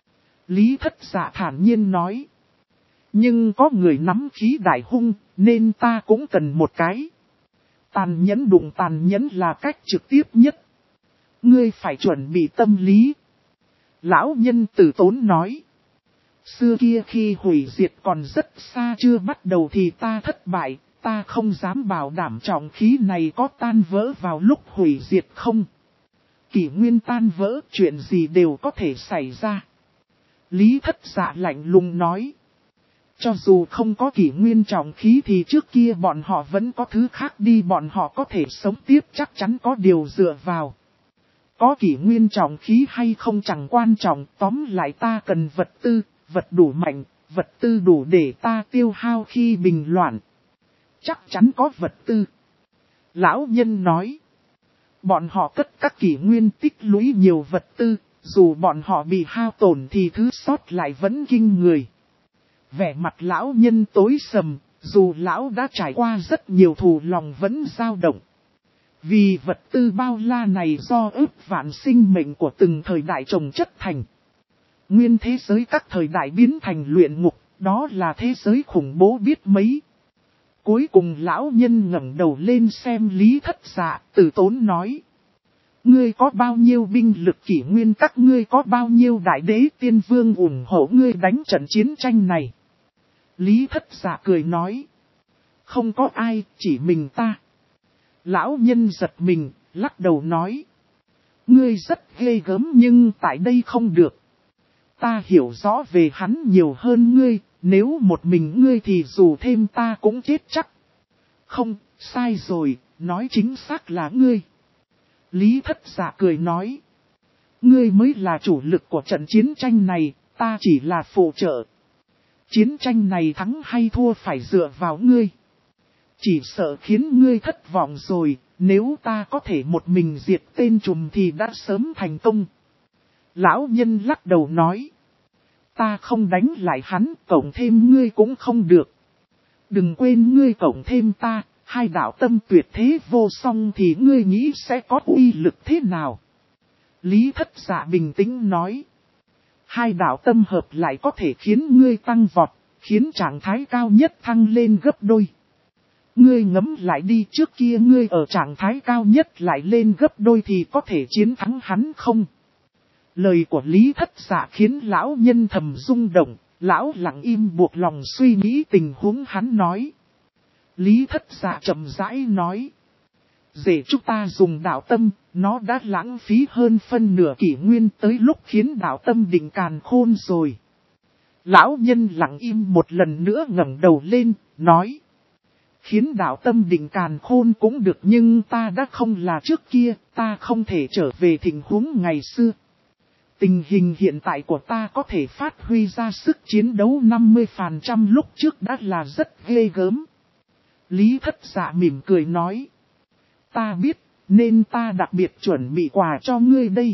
Lý Thất Dạ thản nhiên nói. Nhưng có người nắm khí đại hung, nên ta cũng cần một cái. Tàn nhẫn đụng tàn nhẫn là cách trực tiếp nhất. Ngươi phải chuẩn bị tâm lý. Lão nhân tử tốn nói. Xưa kia khi hủy diệt còn rất xa chưa bắt đầu thì ta thất bại, ta không dám bảo đảm trọng khí này có tan vỡ vào lúc hủy diệt không. Kỷ nguyên tan vỡ, chuyện gì đều có thể xảy ra. Lý Thất Dạ lạnh lùng nói. Cho dù không có kỷ nguyên trọng khí thì trước kia bọn họ vẫn có thứ khác đi, bọn họ có thể sống tiếp, chắc chắn có điều dựa vào. Có kỷ nguyên trọng khí hay không chẳng quan trọng, tóm lại ta cần vật tư, vật đủ mạnh, vật tư đủ để ta tiêu hao khi bình loạn. Chắc chắn có vật tư. Lão nhân nói. Bọn họ cất các kỷ nguyên tích lũy nhiều vật tư, dù bọn họ bị hao tổn thì thứ sót lại vẫn kinh người. Vẻ mặt lão nhân tối sầm, dù lão đã trải qua rất nhiều thù lòng vẫn dao động. Vì vật tư bao la này do ước vạn sinh mệnh của từng thời đại trồng chất thành. Nguyên thế giới các thời đại biến thành luyện ngục, đó là thế giới khủng bố biết mấy. Cuối cùng lão nhân ngẩng đầu lên xem Lý Thất Dạ, từ tốn nói. Ngươi có bao nhiêu binh lực kỷ nguyên, các ngươi có bao nhiêu đại đế tiên vương ủng hộ ngươi đánh trận chiến tranh này? Lý Thất Dạ cười nói. Không có ai, chỉ mình ta. Lão nhân giật mình, lắc đầu nói. Ngươi rất ghê gớm nhưng tại đây không được. Ta hiểu rõ về hắn nhiều hơn ngươi, nếu một mình ngươi thì dù thêm ta cũng chết chắc. Không, sai rồi, nói chính xác là ngươi. Lý Thất Dạ cười nói. Ngươi mới là chủ lực của trận chiến tranh này, ta chỉ là phụ trợ. Chiến tranh này thắng hay thua phải dựa vào ngươi. Chỉ sợ khiến ngươi thất vọng rồi, nếu ta có thể một mình diệt tên trùm thì đã sớm thành công. Lão nhân lắc đầu nói. Ta không đánh lại hắn, cộng thêm ngươi cũng không được. Đừng quên ngươi cộng thêm ta, hai đạo tâm tuyệt thế vô song thì ngươi nghĩ sẽ có uy lực thế nào? Lý Thất Dạ bình tĩnh nói. Hai đạo tâm hợp lại có thể khiến ngươi tăng vọt, khiến trạng thái cao nhất thăng lên gấp đôi. Ngươi ngẫm lại đi, trước kia ngươi ở trạng thái cao nhất lại lên gấp đôi thì có thể chiến thắng hắn không? Lời của Lý Thất Dạ khiến lão nhân thầm rung động, lão lặng im buộc lòng suy nghĩ tình huống hắn nói. Lý Thất Dạ chậm rãi nói. Để chúng ta dùng đạo tâm, nó đã lãng phí hơn phân nửa kỷ nguyên, tới lúc khiến đạo tâm định càn khôn rồi. Lão nhân lặng im một lần nữa ngẩng đầu lên, nói. Khiến đạo tâm định càn khôn cũng được, nhưng ta đã không là trước kia, ta không thể trở về tình huống ngày xưa. Tình hình hiện tại của ta có thể phát huy ra sức chiến đấu 50% lúc trước đã là rất ghê gớm. Lý Thất Dạ mỉm cười nói. Ta biết, nên ta đặc biệt chuẩn bị quà cho ngươi đây.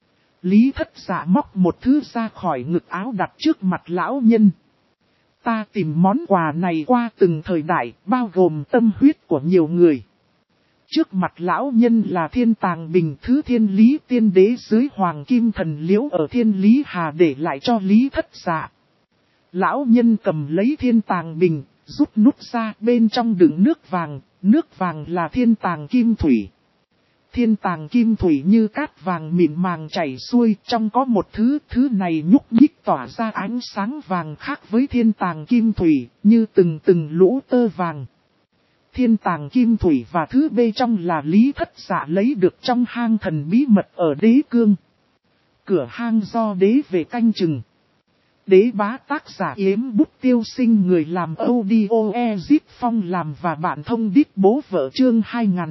Lý Thất Dạ móc một thứ ra khỏi ngực áo đặt trước mặt lão nhân. Ta tìm món quà này qua từng thời đại, bao gồm tâm huyết của nhiều người. Trước mặt lão nhân là Thiên Tàng Bình, thứ Thiên Lý Tiên Đế dưới Hoàng Kim Thần Liễu ở Thiên Lý Hà để lại cho Lý Thất Dạ. Lão nhân cầm lấy Thiên Tàng Bình, rút nút ra, bên trong đựng nước vàng là Thiên Tàng Kim Thủy. Thiên Tàng Kim Thủy như cát vàng mịn màng chảy xuôi, trong có một thứ này nhúc nhích tỏa ra ánh sáng vàng khác với Thiên Tàng Kim Thủy, như từng lũ tơ vàng. Thiên Tàng Kim Thủy và thứ bên trong là Lý Thất Dạ lấy được trong hang thần bí mật ở Đế Cương. Cửa hang do đế về canh chừng. Đế Bá tác giả Yếm Bút Tiêu Sinh, người làm audio Ezip Phong làm và bạn thông đít bố vợ, chương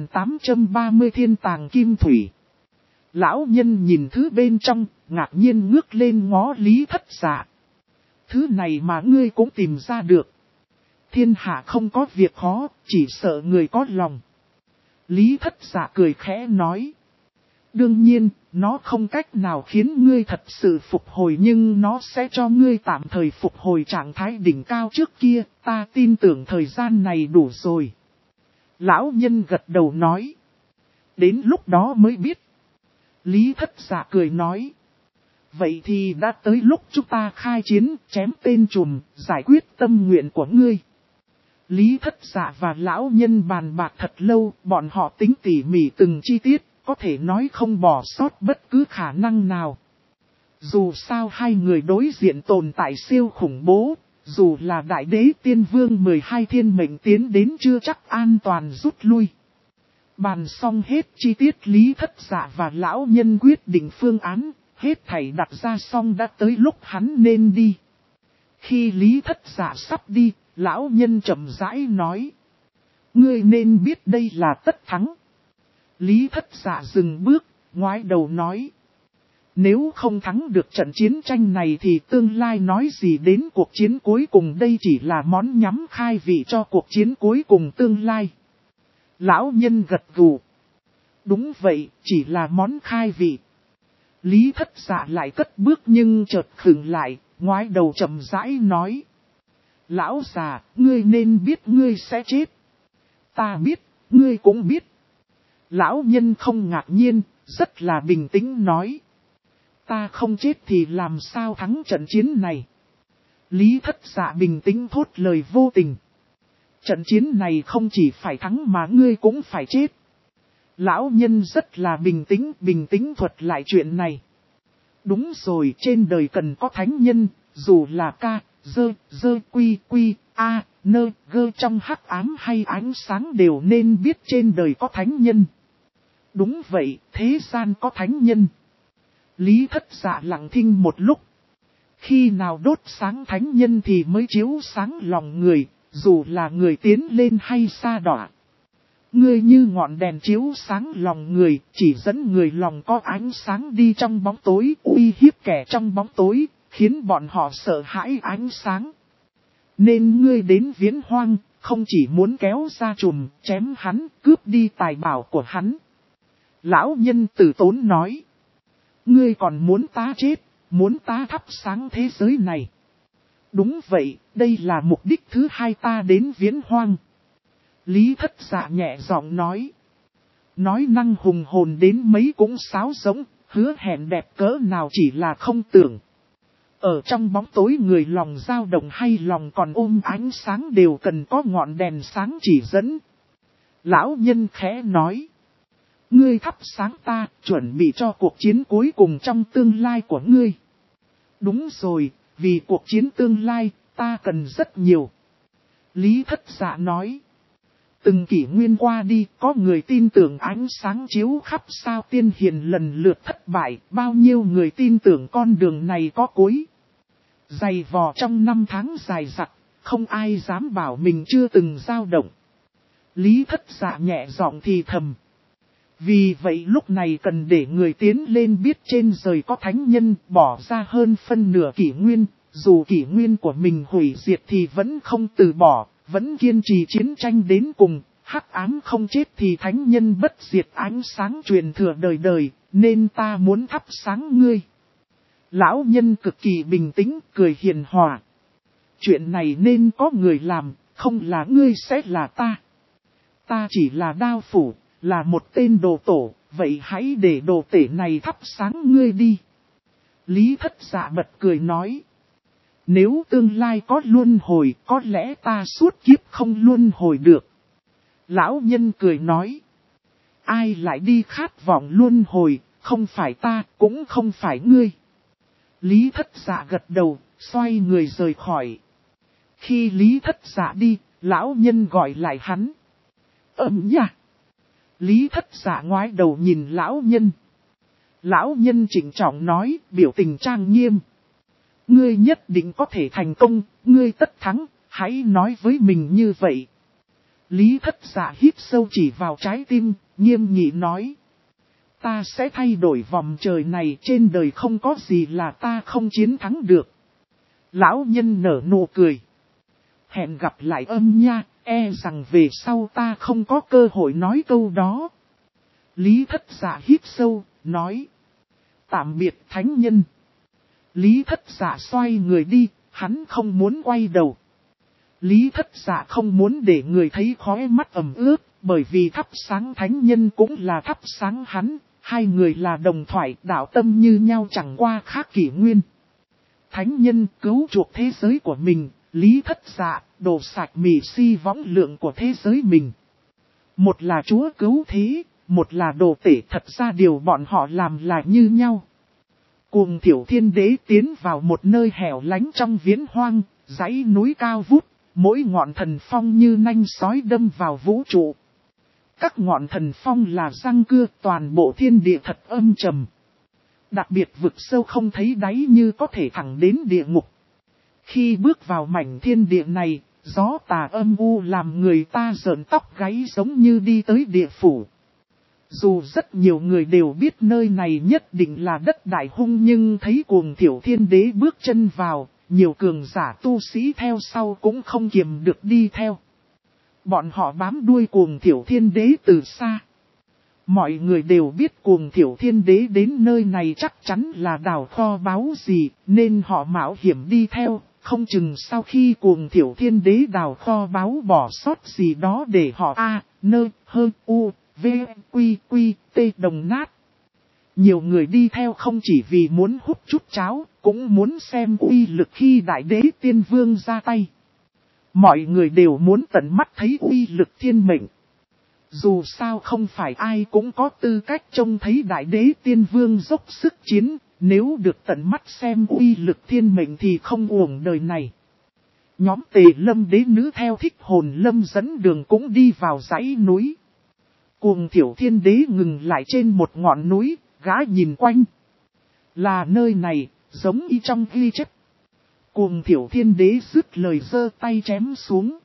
2830 Thiên Tàng Kim Thủy. Lão nhân nhìn thứ bên trong, ngạc nhiên ngước lên ngó Lý Thất Dạ. Thứ này mà ngươi cũng tìm ra được. Thiên hạ không có việc khó, chỉ sợ người có lòng. Lý Thất Dạ cười khẽ nói. Đương nhiên, nó không cách nào khiến ngươi thật sự phục hồi, nhưng nó sẽ cho ngươi tạm thời phục hồi trạng thái đỉnh cao trước kia, ta tin tưởng thời gian này đủ rồi. Lão nhân gật đầu nói. Đến lúc đó mới biết. Lý Thất Dạ cười nói. Vậy thì đã tới lúc chúng ta khai chiến, chém tên trùm, giải quyết tâm nguyện của ngươi. Lý Thất Dạ và lão nhân bàn bạc thật lâu, bọn họ tính tỉ mỉ từng chi tiết, có thể nói không bỏ sót bất cứ khả năng nào. Dù sao hai người đối diện tồn tại siêu khủng bố, dù là đại đế tiên vương 12 thiên mệnh tiến đến chưa chắc an toàn rút lui. Bàn xong hết chi tiết, Lý Thất Dạ và lão nhân quyết định phương án, hết thảy đặt ra xong đã tới lúc hắn nên đi. Khi Lý Thất Dạ sắp đi, lão nhân chậm rãi nói. Ngươi nên biết đây là tất thắng. Lý Thất Dạ dừng bước, ngoái đầu nói. Nếu không thắng được trận chiến tranh này thì tương lai nói gì đến cuộc chiến cuối cùng, đây chỉ là món nhắm khai vị cho cuộc chiến cuối cùng tương lai. Lão nhân gật gù. Đúng vậy, chỉ là món khai vị. Lý Thất Dạ lại cất bước nhưng chợt khựng lại, ngoái đầu chậm rãi nói. Lão già, ngươi nên biết ngươi sẽ chết. Ta biết, ngươi cũng biết. Lão nhân không ngạc nhiên, rất là bình tĩnh nói. Ta không chết thì làm sao thắng trận chiến này. Lý Thất Dạ bình tĩnh thốt lời vô tình. Trận chiến này không chỉ phải thắng mà ngươi cũng phải chết. Lão nhân rất là bình tĩnh thuật lại chuyện này. Đúng rồi, trên đời cần có thánh nhân, dù là ca, dơ, quy, a, nơ, gơ, trong hắc ám hay ánh sáng đều nên biết trên đời có thánh nhân. Đúng vậy, thế gian có thánh nhân. Lý Thất Dạ lặng thinh một lúc. Khi nào đốt sáng thánh nhân thì mới chiếu sáng lòng người, dù là người tiến lên hay xa đọa. Ngươi như ngọn đèn chiếu sáng lòng người, chỉ dẫn người lòng có ánh sáng đi trong bóng tối, uy hiếp kẻ trong bóng tối, khiến bọn họ sợ hãi ánh sáng. Nên ngươi đến Viễn Hoang, không chỉ muốn kéo ra chùm, chém hắn, cướp đi tài bảo của hắn. Lão nhân tử tốn nói. Ngươi còn muốn ta chết, muốn ta thắp sáng thế giới này. Đúng vậy, đây là mục đích thứ hai ta đến Viễn Hoang. Lý Thất Dạ nhẹ giọng nói. Nói năng hùng hồn đến mấy cũng sáo giống, hứa hẹn đẹp cỡ nào chỉ là không tưởng. Ở trong bóng tối người lòng dao động hay lòng còn ôm ánh sáng đều cần có ngọn đèn sáng chỉ dẫn. Lão nhân khẽ nói. Ngươi thắp sáng ta, chuẩn bị cho cuộc chiến cuối cùng trong tương lai của ngươi. Đúng rồi, vì cuộc chiến tương lai, ta cần rất nhiều. Lý Thất Dạ nói. Từng kỷ nguyên qua đi, có người tin tưởng ánh sáng chiếu khắp sao tiên hiền lần lượt thất bại, bao nhiêu người tin tưởng con đường này có cuối. Dày vò trong năm tháng dài dặt, không ai dám bảo mình chưa từng dao động. Lý Thất Dạ nhẹ giọng thì thầm. Vì vậy lúc này cần để người tiến lên biết trên trời có thánh nhân bỏ ra hơn phân nửa kỷ nguyên, dù kỷ nguyên của mình hủy diệt thì vẫn không từ bỏ, vẫn kiên trì chiến tranh đến cùng, hắc ám không chết thì thánh nhân bất diệt ánh sáng truyền thừa đời đời, nên ta muốn thắp sáng ngươi. Lão nhân cực kỳ bình tĩnh, cười hiền hòa. Chuyện này nên có người làm, không là ngươi sẽ là ta. Ta chỉ là đao phủ, là một tên đồ tổ, vậy hãy để đồ tể này thắp sáng ngươi đi. Lý Thất Dạ bật cười nói. Nếu tương lai có luân hồi, có lẽ ta suốt kiếp không luân hồi được. Lão nhân cười nói. Ai lại đi khát vọng luân hồi, không phải ta, cũng không phải ngươi. Lý Thất Dạ gật đầu, xoay người rời khỏi. Khi Lý Thất Dạ đi, lão nhân gọi lại hắn. Nha! Lý Thất Dạ ngoái đầu nhìn lão nhân. Lão nhân trịnh trọng nói, biểu tình trang nghiêm. Ngươi nhất định có thể thành công, ngươi tất thắng, hãy nói với mình như vậy. Lý Thất Dạ hít sâu chỉ vào trái tim, nghiêm nghị nói. Ta sẽ thay đổi vòng trời này, trên đời không có gì là ta không chiến thắng được. Lão nhân nở nụ cười. Hẹn gặp lại nha, e rằng về sau ta không có cơ hội nói câu đó. Lý Thất Dạ hít sâu, nói. Tạm biệt thánh nhân. Lý Thất Dạ xoay người đi, hắn không muốn quay đầu. Lý Thất Dạ không muốn để người thấy khóe mắt ẩm ướt, bởi vì thắp sáng thánh nhân cũng là thắp sáng hắn, hai người là đồng thoại đạo tâm như nhau chẳng qua khác kỷ nguyên. Thánh nhân cứu chuộc thế giới của mình, Lý Thất Dạ đổ sạch mì si võng lượng của thế giới mình. Một là chúa cứu thế, một là đồ tể, thật ra điều bọn họ làm là như nhau. Cuồng Thiểu Thiên Đế tiến vào một nơi hẻo lánh trong viễn hoang, dãy núi cao vút, mỗi ngọn thần phong như nanh sói đâm vào vũ trụ. Các ngọn thần phong là răng cưa, toàn bộ thiên địa thật âm trầm. Đặc biệt vực sâu không thấy đáy như có thể thẳng đến địa ngục. Khi bước vào mảnh thiên địa này, gió tà âm u làm người ta rợn tóc gáy giống như đi tới địa phủ. Dù rất nhiều người đều biết nơi này nhất định là đất đại hung, nhưng thấy Cuồng Thiểu Thiên Đế bước chân vào, nhiều cường giả tu sĩ theo sau cũng không kiềm được đi theo. Bọn họ bám đuôi Cuồng Thiểu Thiên Đế từ xa. Mọi người đều biết Cuồng Thiểu Thiên Đế đến nơi này chắc chắn là đào kho báu gì, nên họ mạo hiểm đi theo, không chừng sau khi Cuồng Thiểu Thiên Đế đào kho báu bỏ sót gì đó để họ V, Quy, T đồng nát. Nhiều người đi theo không chỉ vì muốn hút chút cháo, cũng muốn xem uy lực khi Đại Đế Tiên Vương ra tay. Mọi người đều muốn tận mắt thấy uy lực thiên mệnh. Dù sao không phải ai cũng có tư cách trông thấy Đại Đế Tiên Vương dốc sức chiến, nếu được tận mắt xem uy lực thiên mệnh thì không uổng đời này. Nhóm Tề Lâm Đế nữ theo Thích Hồn Lâm dẫn đường cũng đi vào dãy núi. Cuồng Thiểu Thiên Đế ngừng lại trên một ngọn núi, gã nhìn quanh. Là nơi này, giống y trong ghi chép. Cuồng Thiểu Thiên Đế dứt lời giơ tay chém xuống.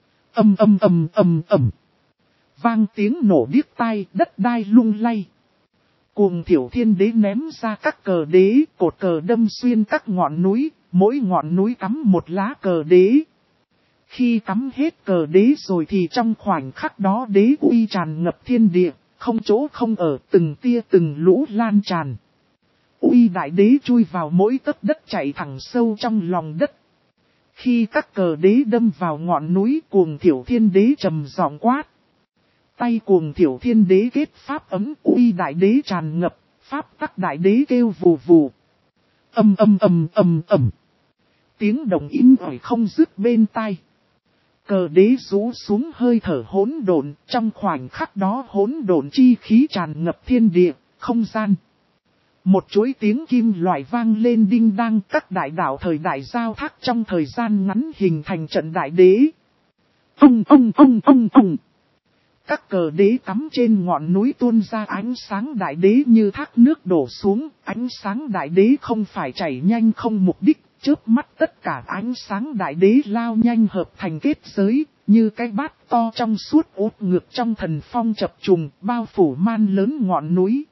Ầm. Vang tiếng nổ điếc tai, đất đai lung lay. Cuồng Thiểu Thiên Đế ném ra các cờ đế, cột cờ đâm xuyên các ngọn núi, mỗi ngọn núi cắm một lá cờ đế. Khi cắm hết cờ đế rồi thì trong khoảnh khắc đó đế uy tràn ngập thiên địa, không chỗ không ở, từng tia từng lũ lan tràn. Uy đại đế chui vào mỗi tấc đất chạy thẳng sâu trong lòng đất. Khi các cờ đế đâm vào ngọn núi, Cuồng Thiểu Thiên Đế trầm giọng quát. Tay Cuồng Thiểu Thiên Đế kết pháp ấm, uy đại đế tràn ngập, pháp tắc đại đế kêu vù vù. Ầm ầm ầm ầm ầm. Tiếng động im ỏi không dứt bên tai. Cờ đế rũ xuống hơi thở hỗn độn, trong khoảnh khắc đó hỗn độn chi khí tràn ngập thiên địa, không gian. Một chuỗi tiếng kim loại vang lên đinh đăng, các đại đạo thời đại giao thác trong thời gian ngắn hình thành trận đại đế. Ông. Các cờ đế cắm trên ngọn núi tuôn ra ánh sáng đại đế như thác nước đổ xuống, ánh sáng đại đế không phải chảy nhanh không mục đích, chớp mắt tất cả ánh sáng đại đế lao nhanh hợp thành kết giới, như cái bát to trong suốt út ngược trong thần phong chập trùng, bao phủ man lớn ngọn núi.